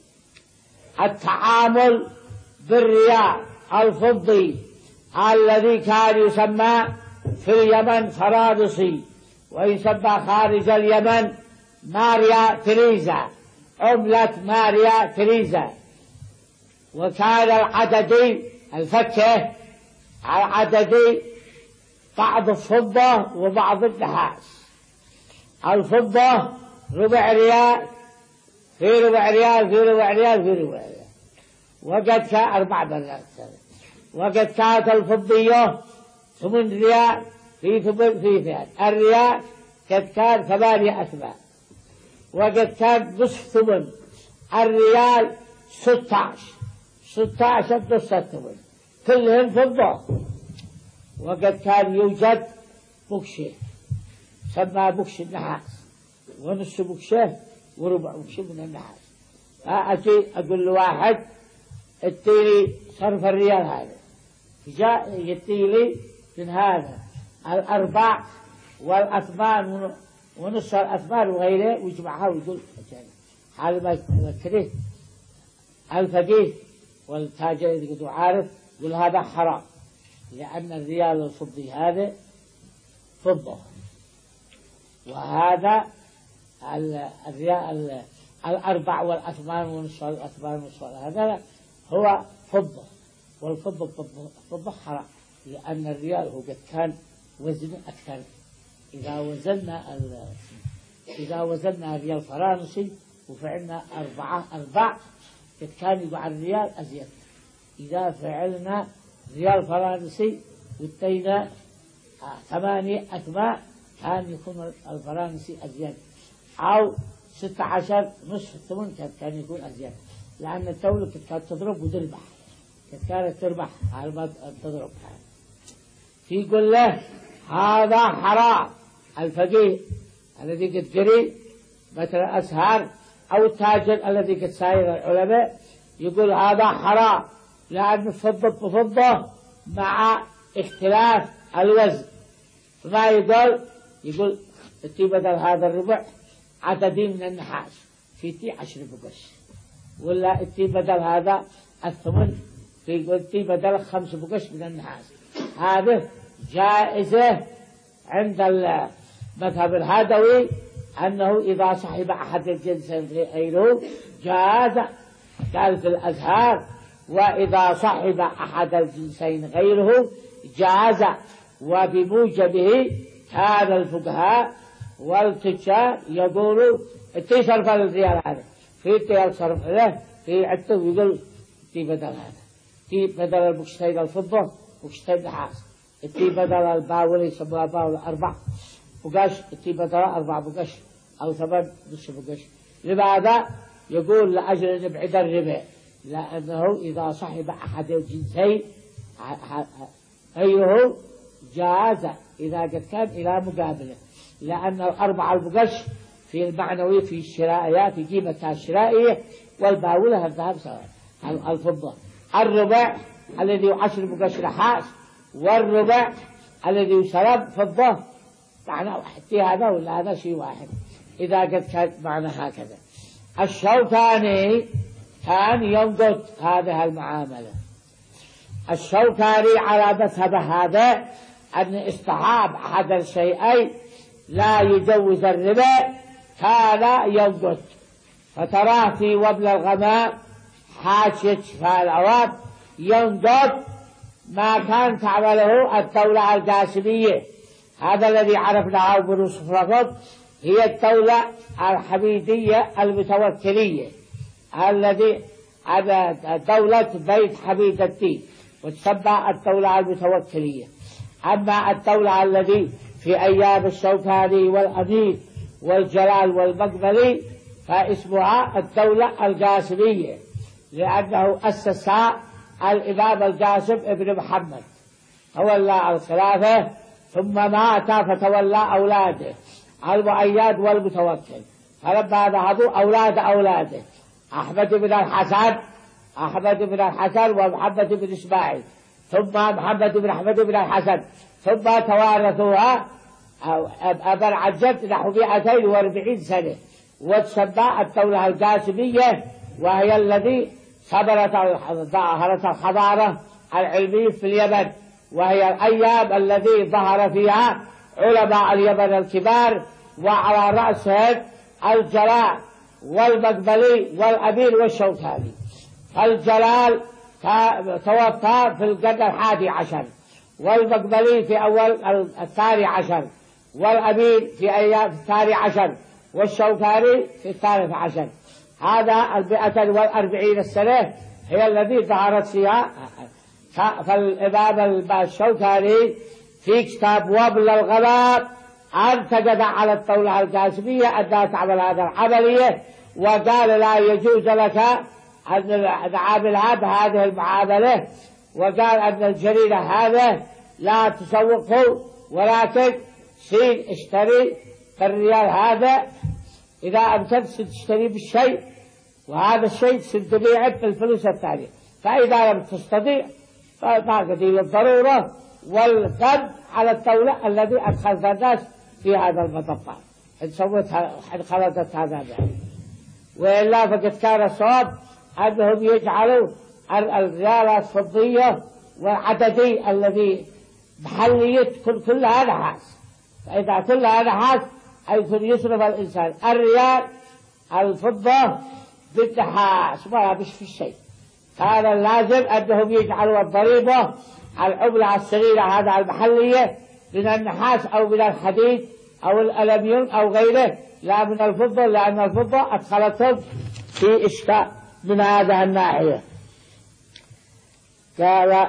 التعامل بالريال الفضي الذي كان يسمى في اليمن فرادصي ويسمى خارج اليمن ماريا تريزا، عملة ماريا تريزا. وكان العددي الفكة العددي بعض الفضة وبعض النحاس. الفضة ربع ريال في ربع ريال في ربع ريال في ربع ريال وقد كان أربع مرات. وقد كانت الفضية ثمن ريال في ثمن في ثمان الريال قد كان ثمانية أثمان. وقد كان نصف ثمن الريال ستة عشر ستة عشر نصف ثمن كلهم فضة. وقد كان يوجد بكشة سمى بكش النحاس، ونص بكشة وربع بكشة من النحاس. أجي أقول لواحد اديني صرف الريال هذا، جاء يديلي من هذا الأرباع والأثمان ونص الأثمان وغيره ويجمعها ويقول هذا ما يذكره الفقيه والتاجر اللي قد عارف يقول هذا حرام، لأن الريال الفضي هذا فضة، وهذا الريال الأربع والأثمان ونصف الأثمان ونصف هذا هو فضة، والفضة فضة حرام، لأن الريال هو قد كان وزنه أكثر. إذا وزننا إذا وزننا الريال فرنسي وفعلنا أربعة أرباع قد كان يقع الريال أزيد. إذا فعلنا ريال فرنسي وادينا ثمانية أثمان كان يكون الفرنسي أزيد، أو ستة عشر نصف الثمن كان يكون أزيد، لأن الدولة كانت تضرب وتربح، كانت تربح على ما تضرب. في يقول له هذا حرام. الفقيه الذي قد قري مثل أسهار أو التاجر الذي قد ساير العلماء يقول هذا حرام، لأن فضة بفضة مع اختلاف الوزن. فما يقول يقول تي بدل هذا الربع عددين من النحاس في تي عشر بقش، ولا تي بدل هذا الثمن في تي بدل خمس بقش من النحاس. هذه جائزة عند المذهب الهدوي، أنه إذا صحب أحد الجنسين غيره جاز، قال في الأزهار وإذا صحب أحد الجنسين غيره جاز. وبموجبه كان الفقهاء والتجار يقولوا تي صرف الريال هذا في تي صرف له في عدته، ويقول تي بدل هذا تي بدل البكشتين الفضة بكشتين نحاس، تي بدل الباولي يسموها باول أربع بقش، تي بدل أربع بقش أو ثمان نصف بقش. لماذا؟ يقول لأجل أن نبعد الربا، لأنه إذا صحب أحد الجنسين غيره جاز إذا قد كان إلى مقابله، لأن الأربع البقش في المعنوي في الشرائية في قيمتها الشرائية، والباولة الذهب سواء الفضة. الربع الذي عشر بقش نحاس والربع الذي يشرب فضة معنى واحد، في هذا ولا هذا شيء واحد إذا قد كان معنى هكذا. الشوكاني كان ينقض هذه المعاملة. الشوكاني على مذهب هذا أن اصطحاب أحد الشيئين لا يجوز الربا كان ينقض، فتراه في وبل الغمام حاشية شفاء العوام ينقض ما كان تعمله الدولة القاسمية. هذا الذي عرفناه بنصف رفض هي الدولة الحميدية المتوكلية، الذي دولة بيت حميد الدين وتسمى الدولة المتوكلية. أما الدولة الذي في أيام الشوكاني والأمين والجلال والمقبلي فاسمها الدولة القاسمية، لأنه أسسها الإمام القاسم ابن محمد، تولى الخلافة ثم مات فتولى أولاده المؤيد والمتوكل. فلما ذهبوا أولاد أولاده أحمد بن الحسن أحمد بن الحسن ومحمد بن إسماعيل ثم محمد بن أحمد بن الحسن ثم توارثوها أبا العجب نحو مئتين وأربعين سنة، وتسمى الدولة القاسمية، وهي الذي ظهرت الحضارة العلمية في اليمن، وهي الأيام الذي ظهر فيها علماء اليمن الكبار، وعلى رأسهم الجلال والمقبلي والأمين والشوكاني. فالجلال توفى في القرن الحادي عشر، والمقبلي في أول الثاني عشر، والأمين في أيام الثاني عشر، والشوكاني في الثالث عشر. هذا المئة والأربعين السنة هي التي ظهرت فيها. فالإمام الشوكاني في كتاب وبل الغمام انتقد على الدولة القاسمية أنها تعمل هذه العملية، وقال لا يجوز لك أن نعاملها بهذه المعاملة، وقال أن الجريرة هذا لا تسوقه، ولكن سير اشتري الريال هذا، إذا أمكنت تشتري بالشيء، وهذا الشيء تبيعه بالفلوس الثانية. فإذا لم تستطيع فهذه الضرورة والقرض على الدولة الذي أدخلت الناس في هذا المطبات، إن سوتها إن خلطت هذا يعني. وإلا فقد كان الصواب أنهم يجعلوا الريالات الفضية والعددي الذي محلية كلها نحاس، فإذا كلها نحاس يكون يصرف الإنسان الريال الفضة بالنحاس ما مش في الشيء. كان لازم أنهم يجعلوا الضريبة العملة الصغيرة هذا المحلية من النحاس أو من الحديد أو الألمنيوم أو غيره، لا من الفضة، لأن الفضة أدخلتهم في إشكال من هذا الناحية. قال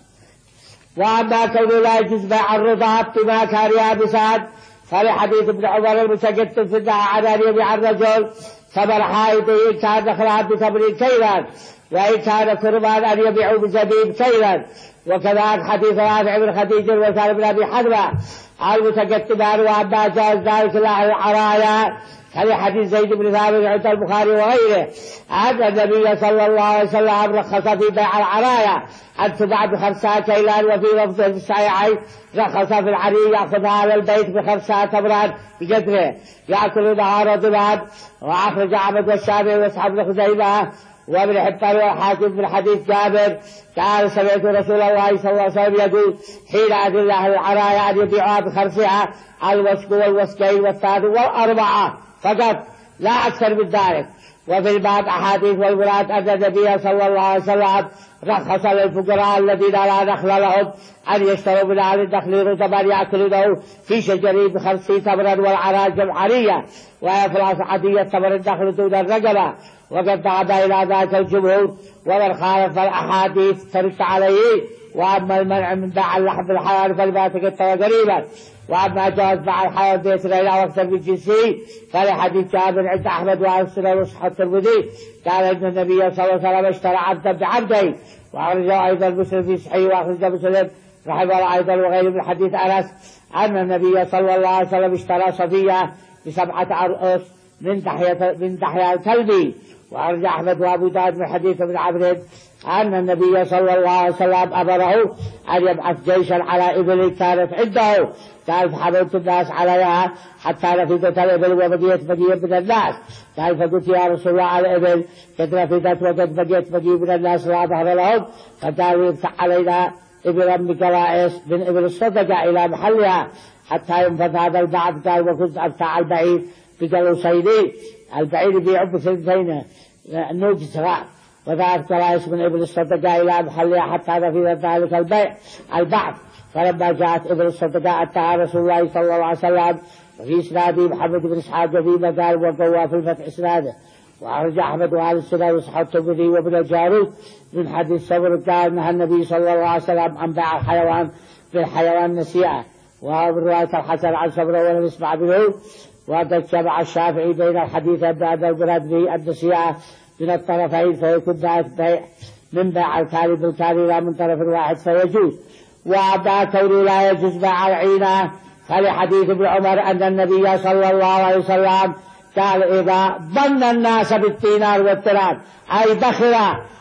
وأما كون لا يجوز بيع الرضاعة بما كان يابسات فلحديث ابن عمر المتقدم في الدعاء على أن يبيع الرجل ثمر حائطه إن كان دخلها بتمر كيلا، وإن كان كرمان أن يبيعوا بزبيب كيلا. وكذلك حديث رافع بن خديج وسالم بن أبي حذرة المتقدمان. وأما جاز ذلك له العرايا فلحديث زيد بن ثابت عند البخاري وغيره أن النبي صلى الله عليه وسلم رخص في بيع العرايا أن تباع بخمسة كيلان، وفي لفظ الصحيحين رخص في العري يأخذها على البيت بخمسة تمرات بقدره يأكلونها رجلان. وأخرج أحمد والشافعي وأصحاب بن خزيمة وابن حبان والحاكم في الحديث جابر قال سمعت رسول الله صلى الله عليه وسلم يقول حين أذن أهل العرايا أن يبيعها بخمسها الوسك والوسكين والثالث والأربعة فقط لا أكثر من ذلك. وفي الباب أحاديث والمراد أن النبي صلى الله عليه وسلم رخص للفقراء الذين لا دخل لهم أن يشتروا من أهل الدخل رطبا يأكلونه في شجره بخمسين تمرا والعراء جمعانية، ويفرس عدية تمر الدخل دون الرجلة. وقد ذهب إلى ذاك الجمهور، ومن خالف الأحاديث ترك عليه. وأما المنع من بيع اللحم بالحيوان فلما تكتب قريبا. وأما جواز بيع الحيوان بيتنا إلى وقت بالجنسي فلحديث جابر عند أحمد وأنسنا وصحة الترمذي قال إن النبي صلى الله عليه وسلم اشترى عبدا بعبدين. وأخرجه أيضا مسلم في صحيح، وأخرج مسلم رحمه الله أيضا وغيره من حديث أنس أن النبي صلى الله عليه وسلم اشترى صفية بسبعة أرؤوس من دحية من دحية الكلب. وأخرج أحمد وأبو داود من حديث ابن عمرو أن النبي صلى الله عليه وسلم أمره أن يبعث جيشا على إبل كانت عنده، قال فحملت الناس عليها حتى نفذت الإبل وبقيت بقية من الناس. قال فقلت يا رسول الله على الإبل قد نفذت وقد بقيت بقية من الناس لا ظهر لهم، فقالوا يفتح علينا إبلا بكرائس من إبل الصدقة إلى محلها حتى ينفذ هذا البعض. قال وكنت أفتح البعير بجلوسين، البعير بيعب بثلثين نوج صغار، وذهب كرائس من إبل الصدقة إلى محلها حتى نفذ ذلك البيع البعض. فلما جاءت إبل الصدقة أتاها رسول الله صلى الله عليه وسلم وفي إسناده محمد بن إسحاق وفي مقال وقوى في الفتح إسناده. وأخرج أحمد وآل السنة وصحة الترمذي وابن الجارود من حديث صبر قال نهى النبي صلى الله عليه وسلم عن بيع الحيوان بالحيوان نسيئة. وهو من رواية الحسن عن صبر ولم يسمع منه. وقد جمع الشافعي بين الحديث أن هذا المراد به النسيئة من الطرفين فيكون ذلك بيع من بيع الكالي بالكالي لا من طرف واحد فيجوز. وأما كونه لا يجوز بيع العينة فلحديث ابن عمر أن النبي صلى الله عليه وسلم قال إذا ظن الناس بالدينار والدرهم أي دخل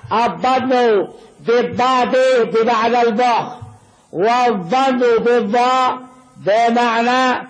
الظن بالضاد بمعنى البخ، والظن بالضاء بمعنى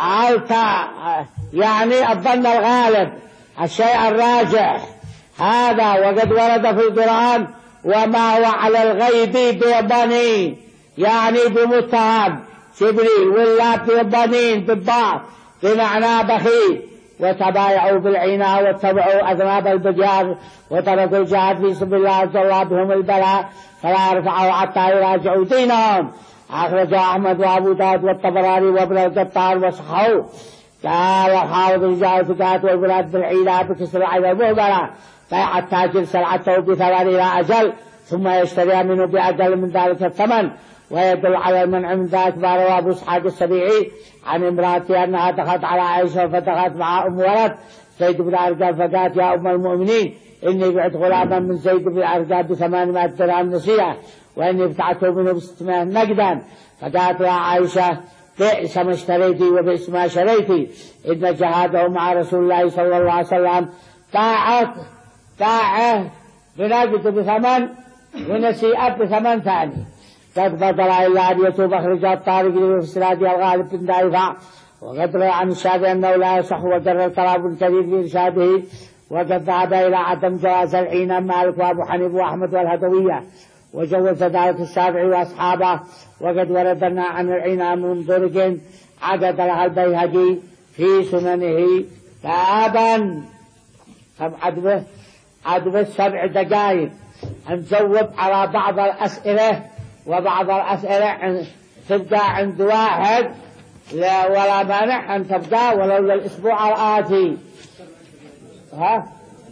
عالتا يعني الظن الغالب الشيء الراجح هذا. وقد ورد في القرآن وما هو على الغيب بظنين يعني بمتهم جبريل، ولا بظنين بالضاء بمعنى بخيل. وتبايعوا بالعنى واتبعوا أذناب البجار وتركوا الجهاد في سبيل الله جل بهم البلاء فلا يرفعوا حتى يراجعوا دينهم. أخرج أحمد وأبو داود والطبراني وابن القطان وصححوه. قال الحافظ رجال الفقهاء والمراد بالعنى بكسر العين المهملة بيع التاجر سلعته بثمن إلى أجل ثم يشتري منه بأجل من ذلك الثمن. ويدل على المنع من ذلك ما رواه أبو إسحاق السبيعي عن امرأته أنها دخلت على عائشة فدخلت مع أم ولد زيد بن أرقام فقالت يا أم المؤمنين إني بعت غلاما من زيد بن أرقام بثمانمائة درهم نسيئة وإني ابتعته منه بستمائة نقدا. فقالت يا عائشة بئس ما اشتريتي وبئس ما شريتي، إن جهاده مع رسول الله صلى الله عليه وسلم طاعة طاعة بنقد بثمن ونسيئة بثمن ثاني. قد بدل إلا أن يتوب أخرج الطارق في السراد الغالب بن دايفع. وقد روى عن الشافعي أنه لا يصح وجر الكلام الكبير في إرشاده. وقد ذهب إلى عدم جواز العين مالك وأبو حنيفة وأحمد والهدوية، وجوز ذلك الشافعي وأصحابه. وقد وردنا عن العين من درج عقد لها البيهقي في سننه بابا. عدبه عدبه سبع دقائق نجاوب على بعض الأسئلة، وبعض الأسئلة تبقى عند واحد لا ولا مانع أن تبقى ولو للأسبوع الآتي. ها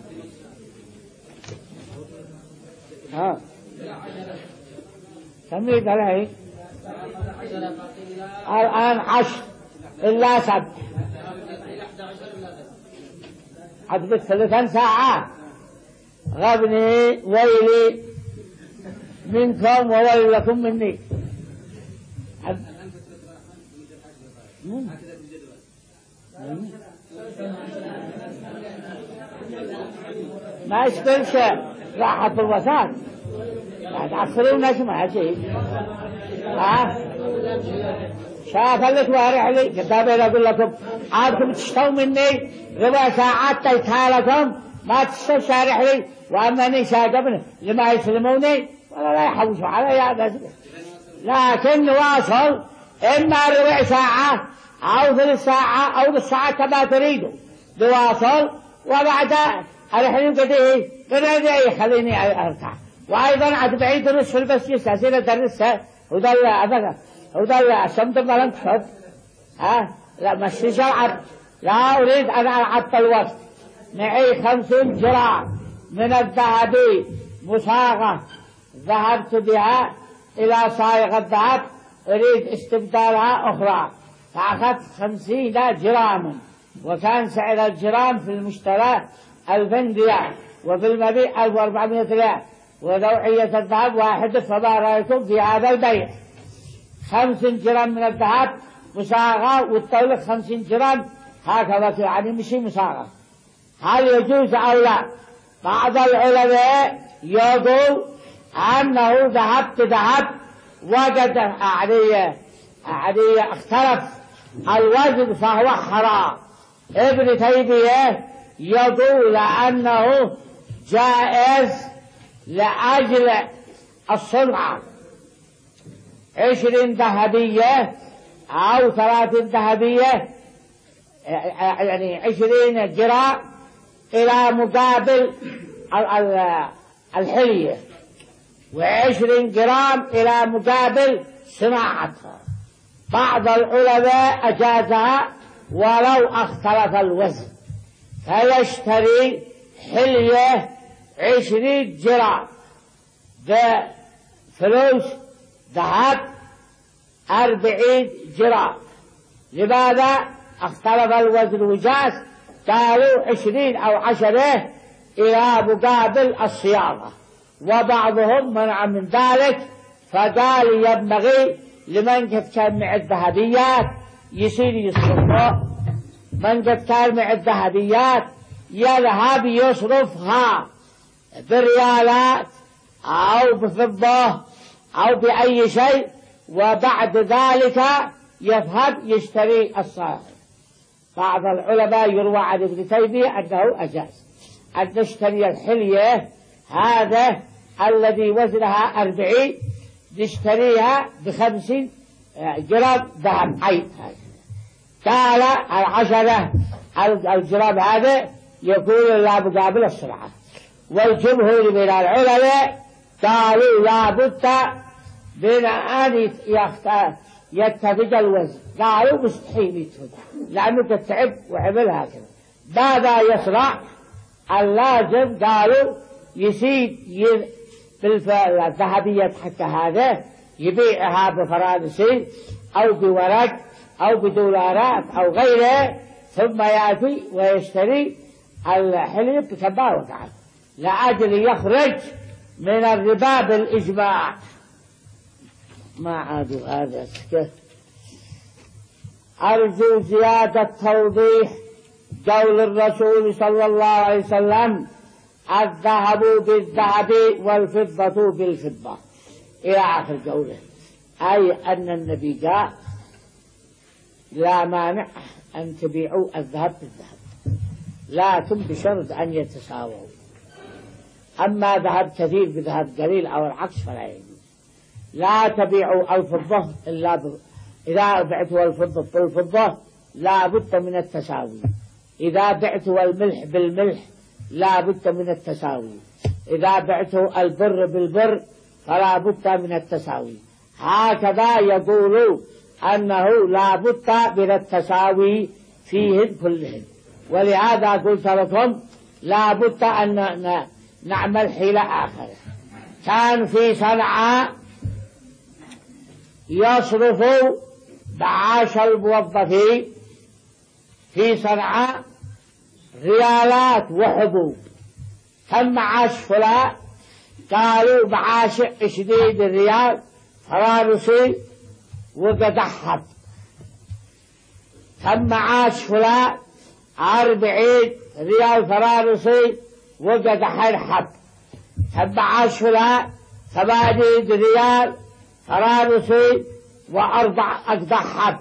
ها سميت عليه الآن عشر إلا سبع عدبت ثلاثا ساعة. غبني ويلي منكم وويل لكم مني. ما يشكل شيء راحة الوسط بعد عصرين نسمع شيء. ها شاف اللي توارح لي كتابي أقول لكم عادكم تشتوا مني ربع ساعات تيتها لكم ما تشتوا شارح لي، وأمني شاقبني لما يسلموني ولا لا يحوشوا علي بس. لكن نواصل إما ربع ساعة أو ثلث ساعة أو بالساعة كما تريدوا نواصل. وبعد الحين قديه قديه خليني أركع. وأيضا عاد بعيد درس في البس أسئلة درسها وذل أبدا وذل الشمس بلند صد. ها لا مش شرع، لا أريد أن ألعب الوقت. معي خمسين جرام من الذهب مصاغة ذهبت بها إلى صائغ الذهب أريد استبدالها أخرى، فأخذت خمسين جراما، وكان سعر الجرام في المشترى ألفين ريال وفي المبيع ألف وأربعمائة ريال، ونوعية الذهب واحدة. فما رأيتم في هذا البيع خمسين جرام من الذهب مصاغة والطاولة خمسين جرام هكذا يعني مشي مصاغة. هل يجوز أو لا؟ بعض العلماء يقول أنه ذهبت ذهب وجد أعلية أعلية اختلف الوزن فهو حرام. ابن تيمية يقول أنه جائز لأجل الصنعة، عشرين ذهبية أو ثلاثين ذهبية يعني عشرين جرام إلى مقابل الحلية، وعشرين جرام إلى مقابل صناعتها. بعض العلماء أجازها ولو اختلف الوزن، فيشتري حلية عشرين جرام بفلوس ذهب أربعين جرام. لماذا اختلف الوزن وجاز؟ قالوا عشرين أو عشرة إلى مقابل الصياغة، وبعضهم منع من ذلك فقال ينبغي لمن قد كان مع الذهبيات يصير يصرفها، من قد كان مع الذهبيات يذهب يصرفها بريالات أو بفضة أو بأي شيء، وبعد ذلك يذهب يشتري الصاغ. بعض العلماء يروى عن ابن تيمية أنه أجاز أن نشتري الحلية هذا الذي وزنها أربعين نشتريها بخمسين جرام ذهب عين. قال العشرة الجرام هذا يكون لا مقابل الصنعة. والجمهور من العلماء قالوا لا بد من أن يتفق الوزن، قالوا مستحيل يتفق لأنه تتعب وعمل هكذا. ماذا يصنع؟ اللازم قالوا يسيد بالذهبية حتى هذا يبيعها بفرنسي أو بورق أو بدولارات أو غيره، ثم يأتي ويشتري الحليب بكبار وتعب لأجل يخرج من الربا بالإجماع. ما عادوا هذا سكت. أرجو زيادة توضيح قول الرسول صلى الله عليه وسلم الذهب بالذهب والفضة بالفضة إلى آخر قوله، أي أن النبي قال لا مانع أن تبيعوا الذهب بالذهب لكن بشرط أن يتساووا. أما ذهب كثير بذهب قليل أو العكس فلا يجوز. لا تبيعوا الفضة إلا ب... إذا بعتوا الفضة بالفضة لا بد من التساوي. إذا بعتوا الملح بالملح لا بد من التساوي. إذا بعتوا البر بالبر فلا بد من التساوي. هكذا يقولوا أنه لا بد من التساوي فيهن كلهن. ولهذا قلت لكم لا بد أن نعمل حيلة آخر. كان في صنعاء يصرفوا معاش الموظفين في صنعاء ريالات وحبوب. كم معاش فلان؟ قالوا معاش عشرين ريال فرنسي وقدح حب. كم معاش فلان؟ أربعين ريال فرنسي وقدح حب. كم معاش فلان؟ ثمانين ريال فرنسي وأربع أقدح حب.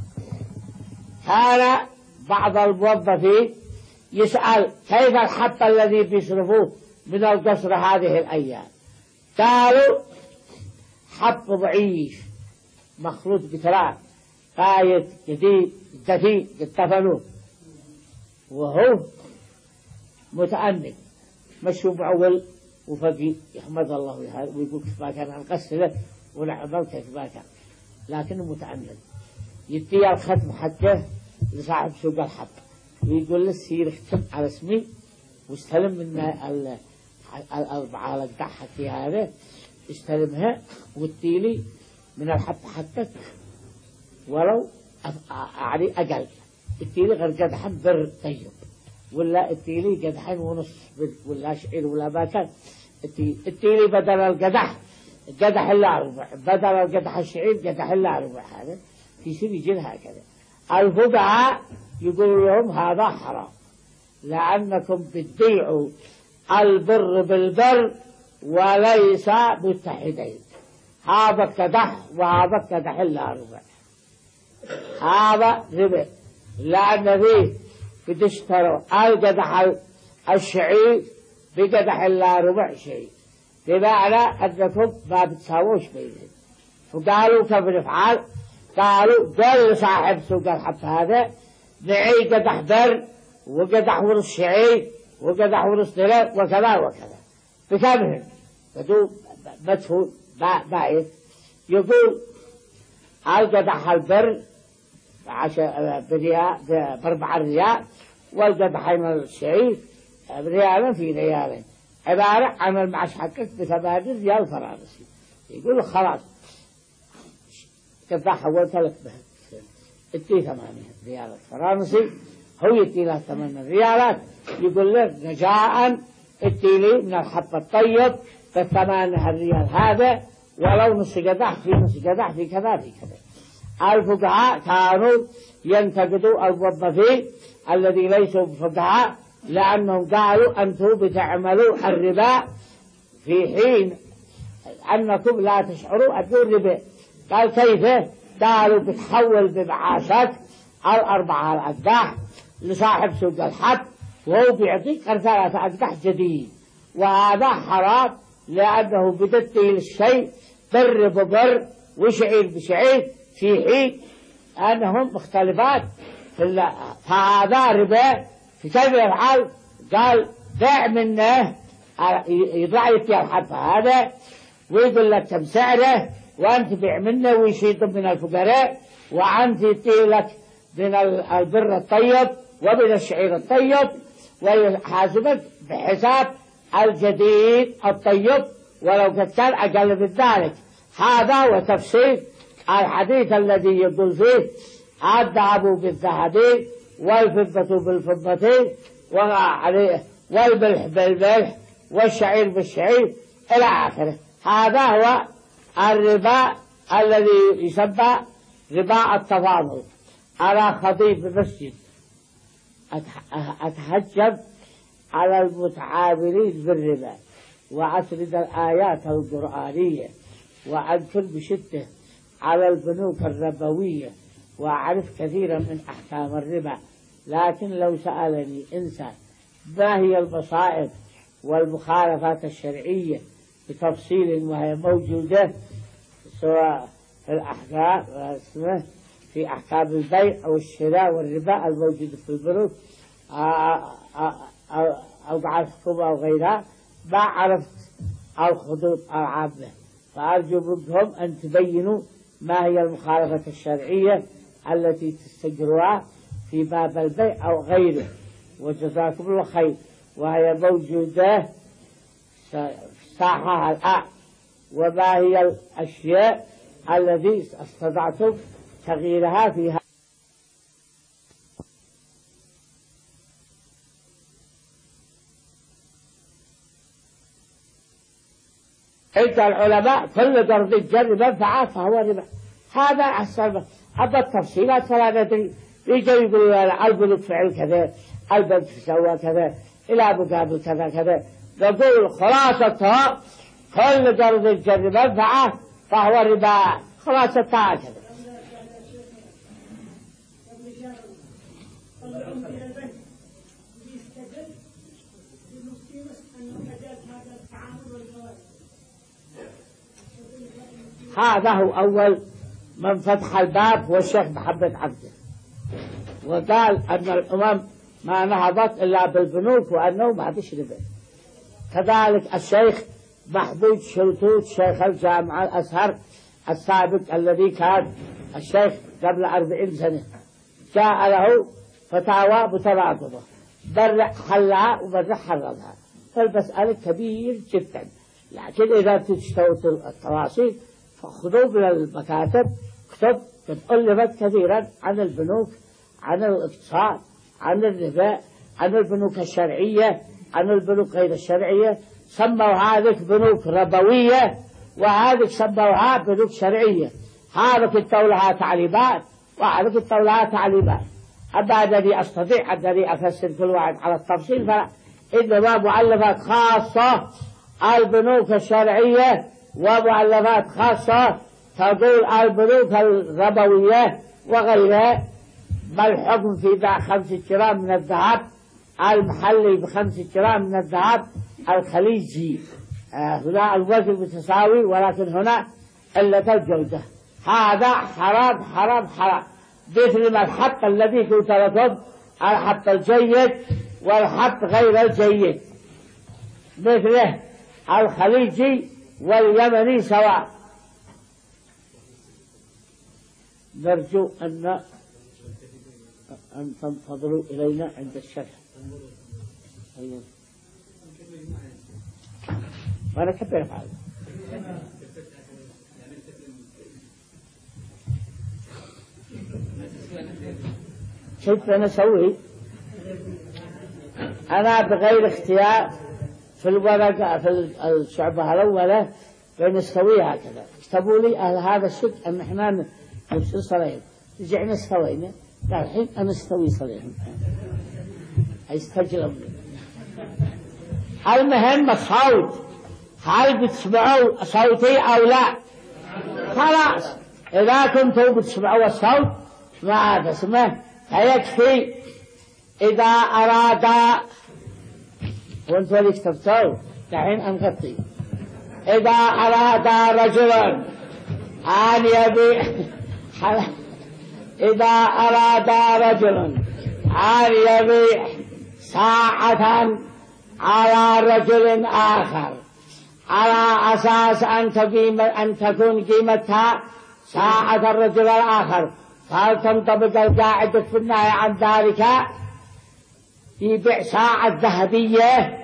كان بعض الموظفين يسأل كيف الحب الذي بيصرفوه من القصر هذه الأيام؟ قالوا حب ضعيف مخلوط بتراب قايد جديد دفين اتفنوه وهو متأنب مشوا معول وفقي يحمد الله ويقول كيف ما كان القصر ونعمل كيف ما كان، لكنه متأنب. يدي الختم حقه لصاحب سوق الحب ويقول له سير اختم على اسمي واستلم من الأربعة الأقدح حقي هذا استلمها واديلي من الحب حقك ولو يعني أقل، اديلي غير قدحا بر طيب ولا اديلي قدحا ونص ولا شعير ولا باكر، اديلي بدل القدح قدح إلا ربع بدل القدح الشعير قدح إلا ربع. هذا في سن يجي هكذا. الفقهاء يقول لهم هذا حرام لأنكم بتبيعوا البر بالبر وليس متحدين. هذا قدح وهذا قدح إلا ربع، هذا ربع لأن فيه بتشتروا القدح الشعير بقدح إلا ربع شيء، بمعنى أنكم ما بتساووش بينهم. فقالوا كيف نفعل؟ قالوا قال صاحب سوق الحب هذا معي قدح بر وقدح ورص شعير وقدح ورص دلال وكذا وكذا بكمهم بدو مدفون بايت. يقول القدح البر بريال باربع ريال والقدحين الشعير بريالا في ريالين عبارة عن المعاش حقك بثمانين ريال فرنسي. يقول خلاص كذا حولت لك به ادي ثمانية ريالات فرنسي هو يدي له ثمانية ريالات. يقول لك رجاء ادي لي من الحب الطيب بالثمانية ريال هذا ولو نص قدح في نص قدح في كذا في كذا. الفقهاء كانوا ينتقدوا الموظفين الذي ليسوا بفقهاء لأنهم قالوا أنتم بتعملوا الربا في حين أنكم لا تشعروا أنه الربا. قال كيف؟ قالوا بتحول بمعاشك الأربعة الأقداح لصاحب سوق الحب وهو بيعطيك ثلاثة أقداح جديد، وهذا حرام لأنه بدتي للشيء بر ببر وشعير بشعير في حين أنهم مختلفات. فهذا ربا. في كيف يفعل؟ قال دع منه يضع يدي الحب هذا ويقول لك كم سعره وأنت بيع منه ويشيط من الفقراء وأنت يدي لك من البر الطيب ومن الشعير الطيب ويحاسبك بحساب الجديد الطيب ولو قد كان أقل من ذلك. هذا هو تفسير الحديث الذي يقول فيه الذهب بالذهب والفضة بالفضة والملح بالملح والشعير بالشعير إلى آخره. هذا هو الربا الذي يسمى ربا التفاضل على خطيب المسجد أتحجب على المتعاملين بالربا وأسرد الآيات القرآنية وأذكر بشدة على البنوك الربوية وأعرف كثيرا من أحكام الربا. لكن لو سألني إنسان ما هي المصائب والمخالفات الشرعية بتفصيل وهي موجودة سواء في الأحكام في أحكام البيع أو الشراء والربا الموجودة في البنوك أو بعد الحكومة أو غيرها، ما عرفت الخطوط العامة، فأرجو منكم أن تبينوا ما هي المخالفة الشرعية التي تستجروها في باب البيع أو غيره، وجزاكم الله خير. وهي موجودة في الساحة الآن. وما هي الأشياء التي استطعتم تغييرها فيها؟ عند العلماء كل قرض جر منفعة فهو ربا. هذا أحسن. أما التفصيلات فلا ندري. يجي يقولوا البنك فعل كذا، البنك سوى كذا، إلى مقابل كذا كذا. نقول خلاصتها كل قرض جر منفعة فهو ربا. خلاصتها كذا. هذا هو أول من فتح الباب هو الشيخ محمد عبده، وقال أن الأمم ما نهضت إلا بالبنوك وأنه ما فيش ربا. كذلك الشيخ محمود شلتوت شيخ الجامعة الأزهر السابق الذي كان الشيخ قبل أربعين سنة جاء له فتاوى متناقضة، برع حلها وبرع حرمها، فالمسألة كبير جدا. لكن إذا تشتوت التواصيل فخذوا من المكاتب كتب ألفت كثيرا عن البنوك، عن الاقتصاد، عن الربا، عن البنوك الشرعية، عن البنوك غير الشرعية. سموا هذه بنوك ربوية وهذه سموها بنوك شرعية. هذا كتبوا لها تعليمات وهذا كتبوا لها تعليمات. أما الذي أستطيع أنني أفسر كل واحد على التفصيل فلا، إنما مؤلفات خاصة البنوك الشرعية ومؤلفات خاصة تقول البنوك الربوية وغيرها. ما الحكم في بيع خمسة جرام من الذهب المحلي بخمسة جرام من الذهب الخليجي؟ آه هنا الوزن متساوي ولكن هنا قلة الجودة. هذا حرام حرام حرام. مثل ما الحق الذي قلت لكم الحق الجيد والحق غير الجيد، مثله الخليجي واليمني سواء. نرجو أن أن تنتظروا إلينا عند الشرح. وأنا كبير فعلا. كيف نسوي؟ أنا بغير اختيار في الورقة في الشعبة الأولى بنسويها كذا. اكتبوا لي هذا الشيء أن إحنا نفسي صليهم رجعنا استوينا. لا الحين أنا استوي صليهم هيستجلب. المهم الصوت، هل بتسمعوا صوتي أو لا؟ خلاص إذا كنتم بتسمعوا الصوت ما تسمع فيكفي. إذا أراد وانتوا اللي اكتبتوا دحين أنغطي. إذا أراد رجل أن يبيع إذا أراد رجل أن يبيع ساعة على رجل آخر على أساس أن تقيم أن تكون قيمتها ساعة الرجل الآخر، فهل تنطبق القاعدة في النهي عن ذلك؟ يبيع ساعة ذهبية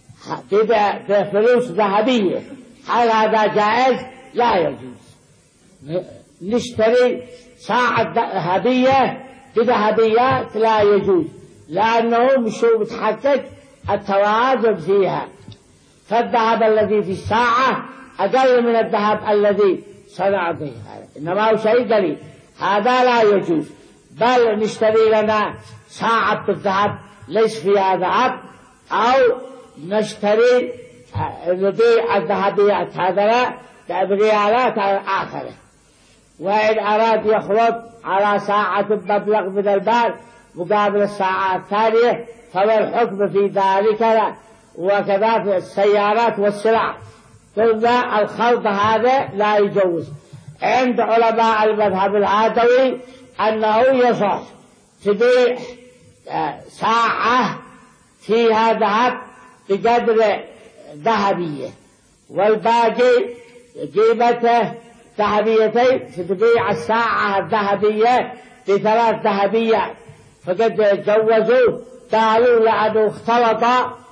بفلوس ذهبية، هل هذا جائز؟ لا يجوز. نشتري ساعة ذهبية بذهبيات لا يجوز، لأنه مش متحقق التوازن فيها. فالذهب الذي في الساعة أقل من الذهب الذي صنعته هذا، إنما هو شيء قليل، هذا لا يجوز. بل نشتري لنا ساعة الذهب ليس فيها ذهب، أو نشتري نبيع الذهبيات هذا بريالات آخرة. وإن أراد يخلط على ساعة مبلغ من المال مقابل الساعة الثانية فما الحكم في ذلك؟ لا. وكذا في السيارات والسلع قلنا الخلط هذا لا يجوز. عند علماء المذهب العادوي أنه يصح تبيع ساعة فيها ذهب بقدر ذهبية والباقي قيمته ذهبيتين، تبيع الساعة الذهبية بثلاث ذهبيات. فقد جوزوا قالوا لأنه اختلط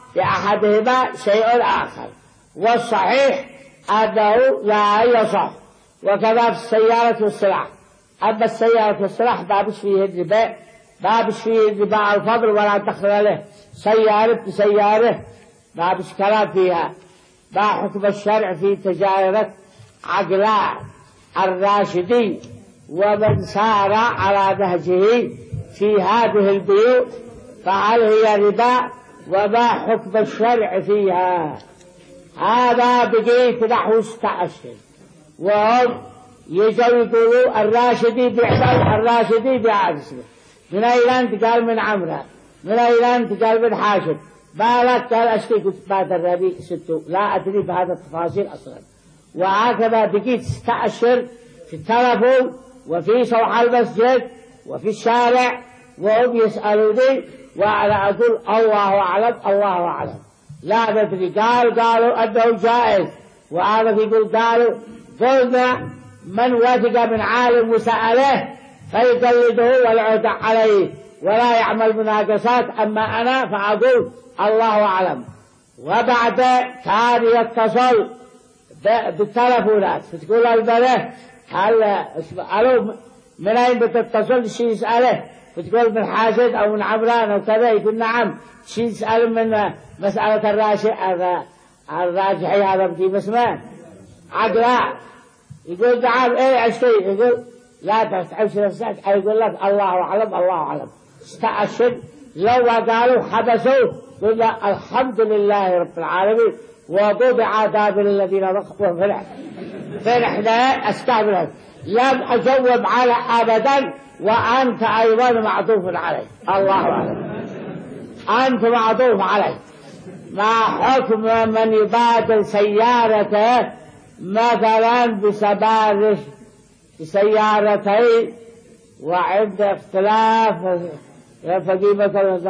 بأحدهما شيء آخر، والصحيح أنه لا يصح. وكذا في السيارة والسلع. أما السيارة والسلع بابش فيه الربا، بابش فيه الربا الفضل ولا دخل له، سيارة بسيارة بابش كلام فيها. ما حكم الشرع في تجارة عقلاء الراشدي ومن سار على نهجه في هذه البيوت، فهل هي ربا وما حكم الشرع فيها؟ هذا بقيت نحو ستة أشهر، وهم يجوا يقولوا الراشدي بيعمل الراشدي بعجز. من أين قال من عمرة، من أين قال من حاشد، ما لك قال أشتي قلت بعد الربيع ستو، لا أدري بهذا التفاصيل أصلا. وهكذا بقيت ستة أشهر في التلفون وفي صوح المسجد وفي الشارع وهم يسألوني وأنا أقول الله أعلم الله أعلم لا ندري. قال قالوا أنه جائز، وأنا يقول قالوا قلنا من وثق من عالم وسأله فيقلده والعهد عليه ولا يعمل مناقشات. أما أنا فأقول الله أعلم. وبعد كان يتصل بالتلفونات فتقول البنات هل ألو من أين بتتصل شيء يسأله، فتقول من حاشد أو من عمران أو كذا، يقول نعم شيء يسأل من مسألة الراجح الراجحي هذا بدي اسمه عقلاء. يقول نعم ايه عشتي، يقول لا تتعبش نفسك، يقول لك الله أعلم الله أعلم. استأشد لو قالوا حبسوه قل الحمد لله رب العالمين وضوء عذاب الذين رقبوا فرح فرحنا استقبلت. لم أجوب على أبدا وأنت أيضا معطوف عليه. الله أعلم أنت معطوف عليه. ما حكم من يبادل سيارته مثلا بسبارش بسيارتين وعند اختلاف فقيمة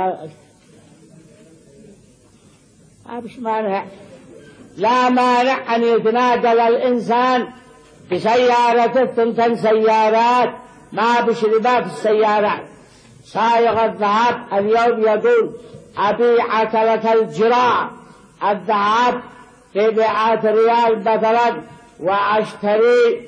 مش مانع، لا مانع أن يتناقل الإنسان بسيارته ثنتين سيارات ما بشربات السيارات. سائق الذهب اليوم يقول أبيعك لك الجراء الذهب بمئة ريال مثلا وأشتري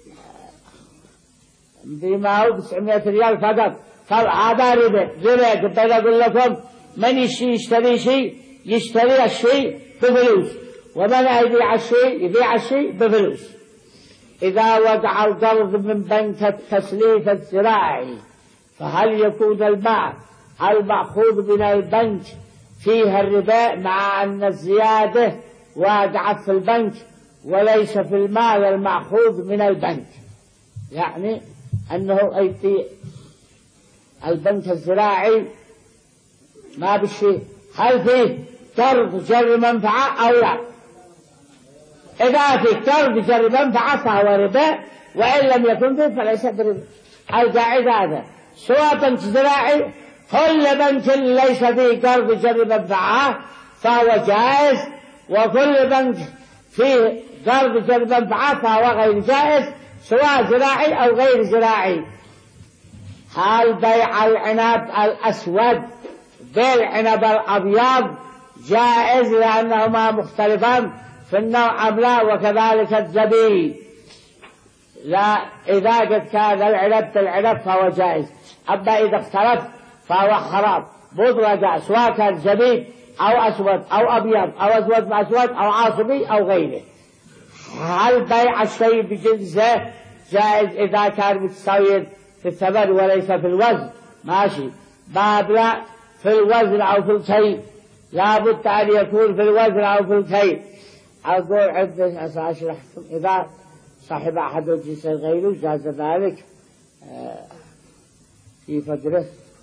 بما هو تسعمائة ريال فقط، فهذا ربا. ربا قبل أقول لكم من يشتري شيء يشتري الشيء بفلوس، ومن يبيع الشيء يبيع الشيء بفلوس. إذا وضع القرض من بنك التسليف الزراعي فهل يكون المال المأخوذ من البنك فيها الربا مع أن الزيادة وقعت في البنك وليس في المال المأخوذ من البنك؟ يعني أنه أيتي البنك الزراعي ما بالشيء، هل فيه قرض جر منفعة أو لا؟ إذا في قرض جر منفعة فهو ربا، وإن لم يكن فيه فليس بربا. القاعدة هذا سواء بنك زراعي كل بنك ليس فيه قرض جر منفعة فهو جائز، وكل بنك فيه قرض جر منفعة فهو غير جائز سواء زراعي أو غير زراعي. هل بيع العنب الأسود بالعنب الأبيض جائز لأنهما مختلفان في النوع أم لا؟ وكذلك الزبيب لا، إذا قد كان العنب بالعنب فهو جائز، أما إذا اختلف فهو حرام مطلقا سواء كان زبيب أو أسود أو أبيض أو أسود مع أسود أو عاصبي أو غيره. هل بيع الشيء بجنسه جائز إذا كان متساوي في الثمن وليس في الوزن؟ ماشي. باب لا في الوزن أو في الكيل، لا بد أن يكون في الوزن أو في الكيل. أقول عندك أشرح إذا صاحب أحد الجنسين غيره جاز ذلك في فجره.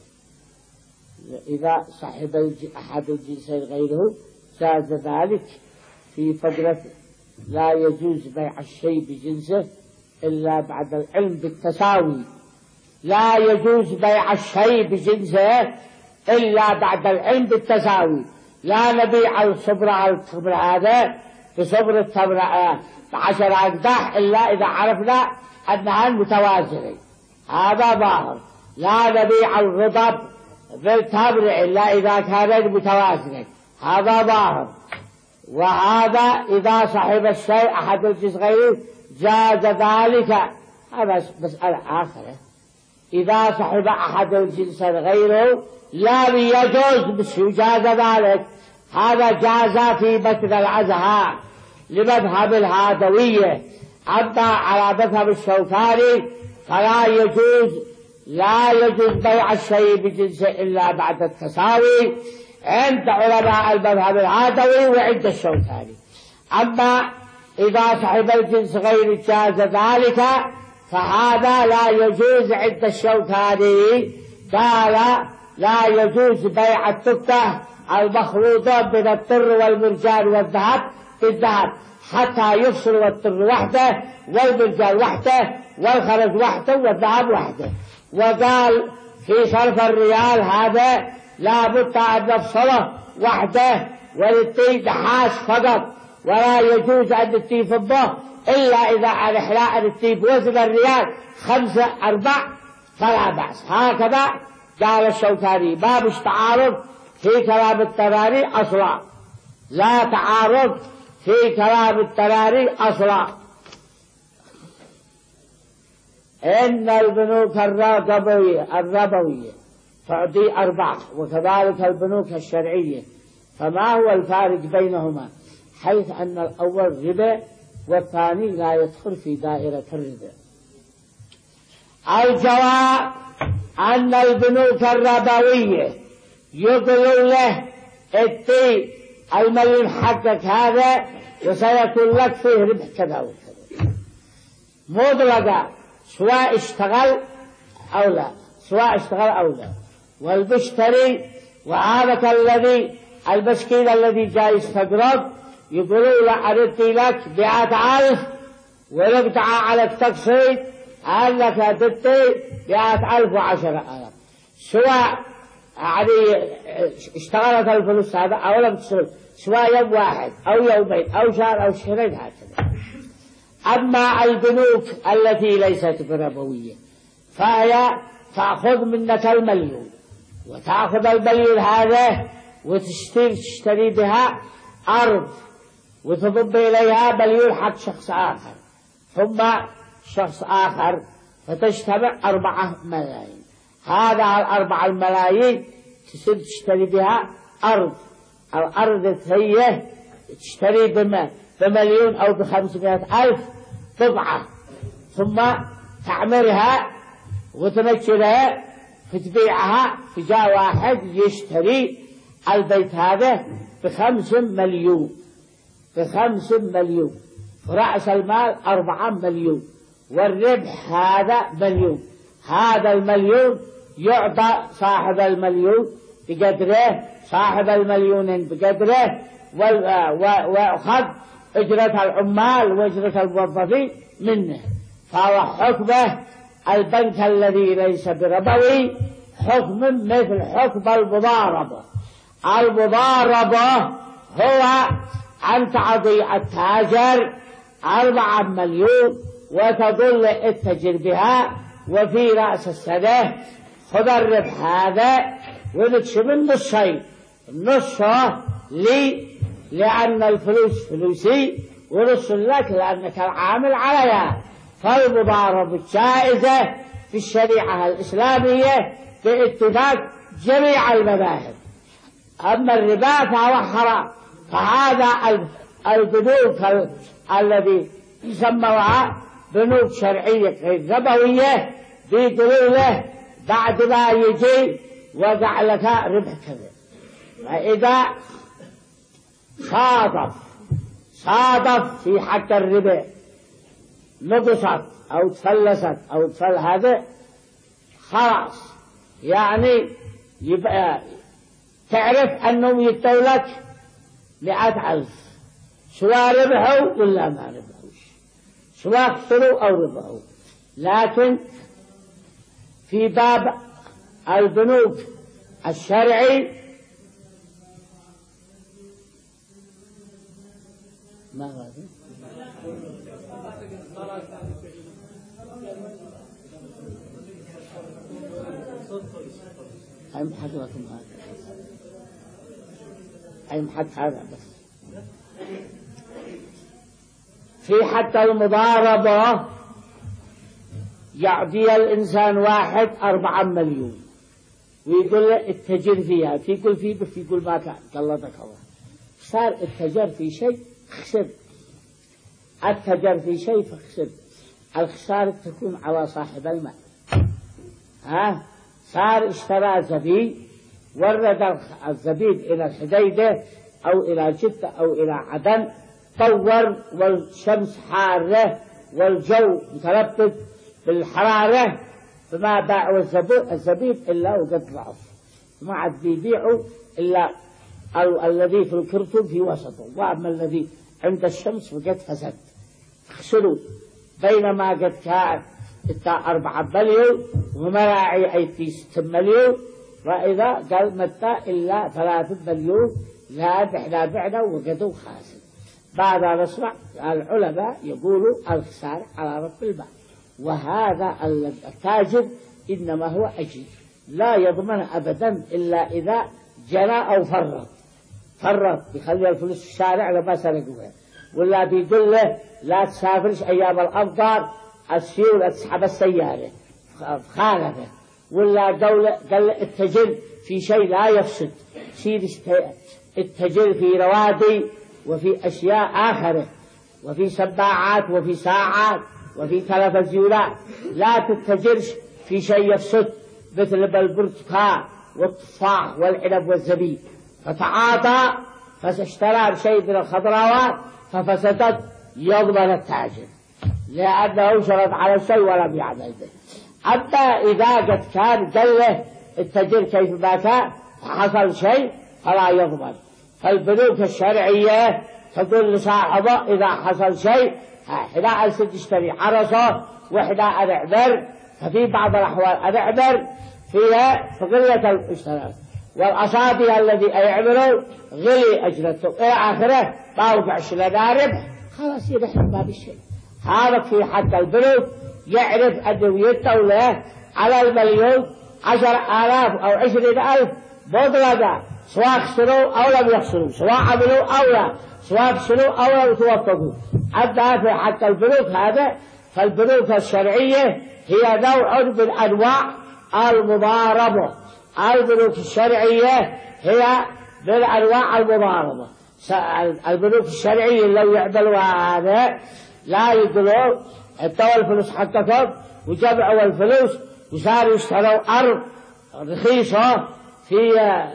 إذا صاحب أحد الجنسين غيره جاز ذلك في فجره. لا يجوز بيع الشيء بجنسه إلا بعد العلم بالتساوي. لا يجوز بيع الشيء بجنسه إلا بعد العلم بالتساوي. لا نبيع الصبر التمر هذا بصبر التمر بعشر أقداح إلا إذا عرفنا أنها متوازنة، هذا ظاهر. لا نبيع الرطب بالتمر إلا إذا كانت متوازنة، هذا ظاهر. وهذا إذا صاحب الشيء أحد الجنس غيره جاز ذلك. هذا مسألة آخرة. إذا صاحب أحد الجنس غيره لا يجوز بس جاز ذلك. هذا جاز في متن الأزهار لمذهب الهادوية. أما على مذهب الشوكاني فلا يجوز لا يجوز بيع الشيء بجنسه إلا بعد التساوي عند علماء المذهب الهادوي وعند الشوكاني. أما إذا صاحب الجنس غير جاز ذلك فهذا لا يجوز عند الشوكاني. قال لا يجوز بيع التفة المخلوطة من الطر والمرجان والذهب بالذهب حتى يفصل الطر وحده والمرجان وحده والخرز وحده والذهب وحده. وقال في صرف الريال هذا لا بد أن نفصله وحده ونتي نحاس فقط، ولا يجوز أن نتي فضة إلا إذا على إحلاء نتي بوزن الريال خمسة أربع فلا بأس. هكذا قال الشوكاني. ما مش تعارض في كلام التراري أصلا، لا تعارض في كلام التراري أصلا. إن البنوك الربوية الربوية تعطي أربعة، وكذلك البنوك الشرعية. فما هو الفارق بينهما؟ حيث أن الأول ربا والثاني لا يدخل في دائرة الربا. الجواب أن البنوك الربوية يقول له اتي المليون حقك هذا وسيكون لك فيه ربح كذا وكذا مطلقة، سواء اشتغل أو لا، سواء اشتغل أو لا. والمشتري وهذا الذي المسكين الذي جاي يستقرض يقولوا له أردت لك مئة ألف ونقطع على التقسيط أنك أردت مئة ألف وعشرة ألف، سواء يعني اشتغلت الفلوس هذا أو لم تشتغل، سواء يوم واحد أو يومين أو شهر أو شهرين هكذا. أما البنوك التي ليست ربوية فهي تأخذ منك المليون وتأخذ المليون هذا وتشتري تشتري بها أرض وتضم إليها مليون حق شخص آخر، ثم شخص آخر، فتجتمع أربعة ملايين. هذا الأربعة الملايين تصير تشتري بها أرض. الأرض هي تشتري بمليون أو بخمسمائة ألف قطعة، ثم تعمرها وتنشرها فتبيعها. فجاء واحد يشتري البيت هذا بخمس مليون بخمس مليون، رأس المال أربعة مليون والربح هذا مليون. هذا المليون يعطى صاحب المليون بقدره، صاحب المليونين بقدره، وأخذ أجرة العمال وأجرة الموظفين منه. فهو حكمه البنك الذي ليس بربوي حكم مثل حكم المضاربة. المضاربة هو أن تعطي التاجر أربعة مليون وتقول اتجر بها، وفي رأس السنة خذ الربح هذا ونقسم النصين، نصه لي لأن الفلوس فلوسي ونص لك لأنك العامل عليها. فالمضاربة جائزة في الشريعة الإسلامية باتفاق جميع المذاهب. أما الربا فهو حرام. فهذا البنوك الذي يسموها بنوك شرعية غير ربوية بيقولوا له بعد ما يجي وقع لك ربح كذا. فإذا صادف صادف في حق الربا نقصت أو تفلست أو تفل هذا خلاص، يعني يبقى تعرف أنهم يدولك مئة ألف سواء ربحوا ولا ما ربحوش، سواء خسروا أو ربحوا. لكن في باب البنوك الشرعي ما هذا أي محد لكم هذا أي محد هذا بس في حتى المضاربة يعطي الإنسان واحد أربعة مليون ويقول له اتجر فيها، في كل في في كل ما كان قلتك الله. صار اتجر في شيء خسر، اتجر في شيء فخسر. الخسارة تكون على صاحب المال. ها صار اشترى زبيب، ورد الزبيب إلى الحديدة أو إلى جدة أو إلى عدن، طور والشمس حارة والجو متلبس بالحرارة، فما باعوا الزبيب إلا وقد ضعف، ما عاد بيبيعوا إلا الذي في الكرتون في وسطه، وأما الذي عند الشمس فقد فسد خسروا. بينما قد كان أربعة مليون ومراعي أي في ست مليون، وإذا قال متى إلا ثلاثة مليون لا احنا بعنا وقدوا خاسر. بعد نسمع العلماء يقولوا الخسارة على رب المال، وهذا التاجر إنما هو أجير لا يضمن أبدا إلا إذا جنى أو فرط فرط يخلي الفلوس في الشارع لما سرقوها، ولا بيقول له لا تسافرش أيام الأمطار السيول تسحب السيارة خالفه، ولا قال التجر في شيء لا يفسد، سير التجر في روادي وفي أشياء آخرة وفي سباعات وفي ساعات وفي تلفزيونات، لا تتجرش في شيء يفسد مثل البرتقال والتفاح والعنب والزبيب. فتعاطى فاشترى بشيء من الخضروات ففسدت يضمن التاجر لأنه شرط على الشيء ولم يعمل به. أما إذا قد كان قال له التجر كيف ما كان حصل شيء فلا يضمن. فالبنوك الشرعية تقول لصاحبه إذا حصل شيء إحنا أرسل تشتري عرصه وإحنا أنعبر، ففي بعض الأحوال أنعبر فيها فقلية الاشتراك، والأصابع الذي يعملوا غلي أجرته إلى آخره ما وقعش لنا ربح، خلاص يربح ما بالشيء. هذا في حتى البنوك يعرف أنه يتولى على المليون عشر آلاف أو عشرين ألف مطلقة، سواء خسروا أو لم يخسروا، سواء عملوا أو لا، سواء خسروا أو لم توفقوا. أما في حتى البنوك هذا، فالبنوك الشرعية هي نوع من أنواع المضاربة. البنوك الشرعية هي من أنواع المضاربة. البنوك الشرعية لو يعملوا هذا لا يقولوا اتوا الفلوس حقكم وجمعوا الفلوس وصاروا يشتروا أرض رخيصة في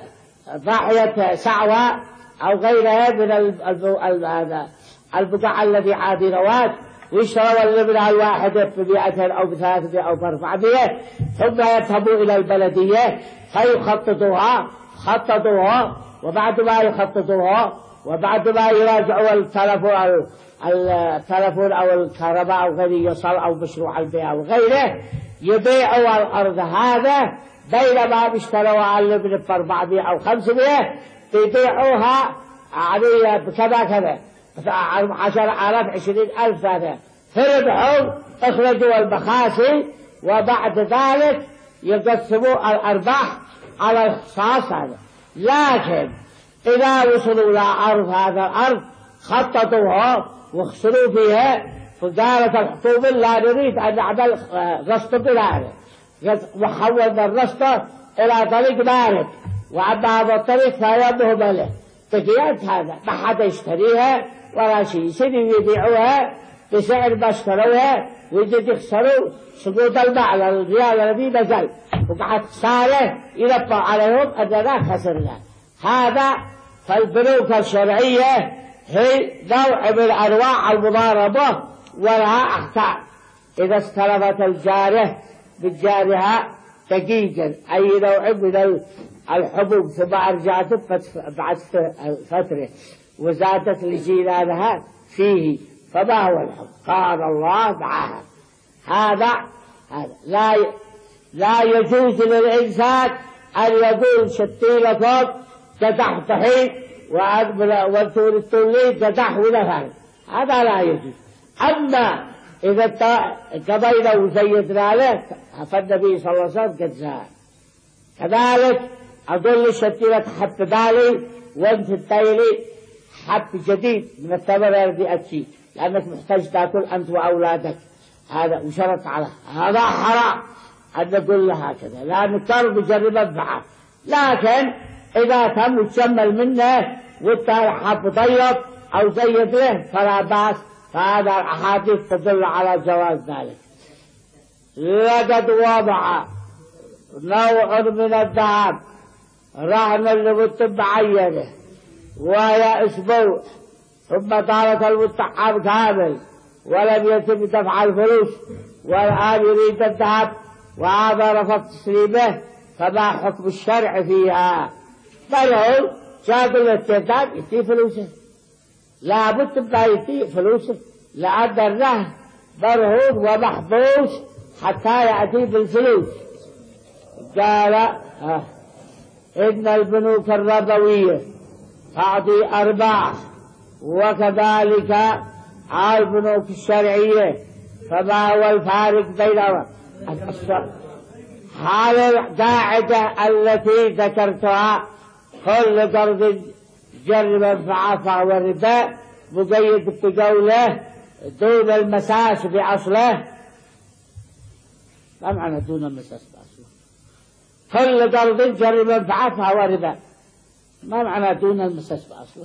ضاحية سعوة أو غيرها من البقع الذي عادي رواد، ويشتروا اللي منها الواحدة بمئتين أو بثلاثة أو بأربعمائة، ثم يذهبوا إلى البلدية فيخططوها خططوها وبعد ما يخططوها وبعد ما يراجعوا التلفون التلفون أو الكهرباء أو غيره يصل أو مشروع البيع أو غيره، يبيعوا الأرض هذا بينما بيشتروها اللي من أربعمائة أو خمسمائة بيبيعوها يعني بكذا كذا عشر آلاف عشرين ألف هذا، فربحوا اخرجوا المخاسي وبعد ذلك يقسموا الأرباح على الخصاص هذا. لكن إذا وصلوا إلى أرض هذا الأرض خططوها وخسروا فيها، فقالت الحكومة لا نريد أن نعمل رصد بلاد، وحولنا الرصد إلى طريق بارد، وعند هذا الطريق فهو مهملة، بقيت هذا ما حدا يشتريها ولا شيء، يصيروا يبيعوها بسعر ما اشتروها ويجي يخسروا سقوط المال الريال الذي نزل وقعد خسارة يرفع عليهم أننا خسرنا. هذا فالبنوك الشرعية هي نوع من أنواع المضاربة ولها أحكام. إذا استلمت الجارة بالجارها دقيقا أي نوع من الحبوب ثم أرجعت بعد فترة وزادت لجيرانها فيه فما هو الحب؟ قال الله معها هذا هذا لا لا يجوز للإنسان أن يقول شتي لكم كدح طحين وأنتم للتوليد كدح ونفر، هذا لا يجوز. أما إذا قضينا وزيدنا له فالنبي صلى الله عليه وسلم قد زاد كذلك. أقول للشتي لك حب بالي وانت التالي حب جديد من الثمر الذي أتي لأنك محتاج تأكل أنت وأولادك، هذا وشرط على هذا حرام أن نقول له هكذا لأن كان بجرب الضعف. لكن إذا تم يتشمل منه والتالي حب طيب أو زيد له فلا بأس، فهذا الأحاديث تدل على جواز ذلك. لقد وضع نوع من الذهب رهنا لمدة معينة وهي أسبوع ثم طالت المستحقات كامل ولم يتم دفع الفلوس والآن يريد الذهب وهذا رفض تسليمه، فما حكم الشرع فيها؟ بل هو شاهد الاستهداد يتي فلوسه، لا بد ما يتي فلوسه لأن الرهن مرهون ومحبوس حتى يأتي بالفلوس. قال آه إن البنوك الربوية تعطي أرباح وكذلك البنوك الشرعية، فما هو الفارق بينهما؟ هذه القاعدة التي ذكرتها كل قرض جر منفعة فهو ربا مقيد بقوله دون المساس بأصله. ما معنى دون المساس بأصله؟ كل قرض جر منفعة فهو ربا، ما معنى دون المساس بأصله؟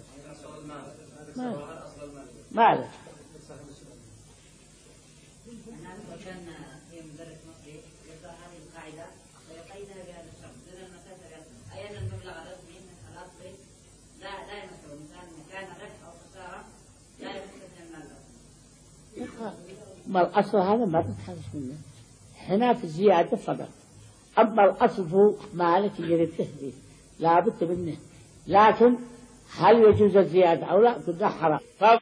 ما ما أعرف. ما الأصل هذا ما تتحدث منه، هنا في الزيادة فقط. أما الأصل هو مالك يريد تهديد لا بد منه، لكن هل يجوز الزيادة أو لا؟ كلها حرام.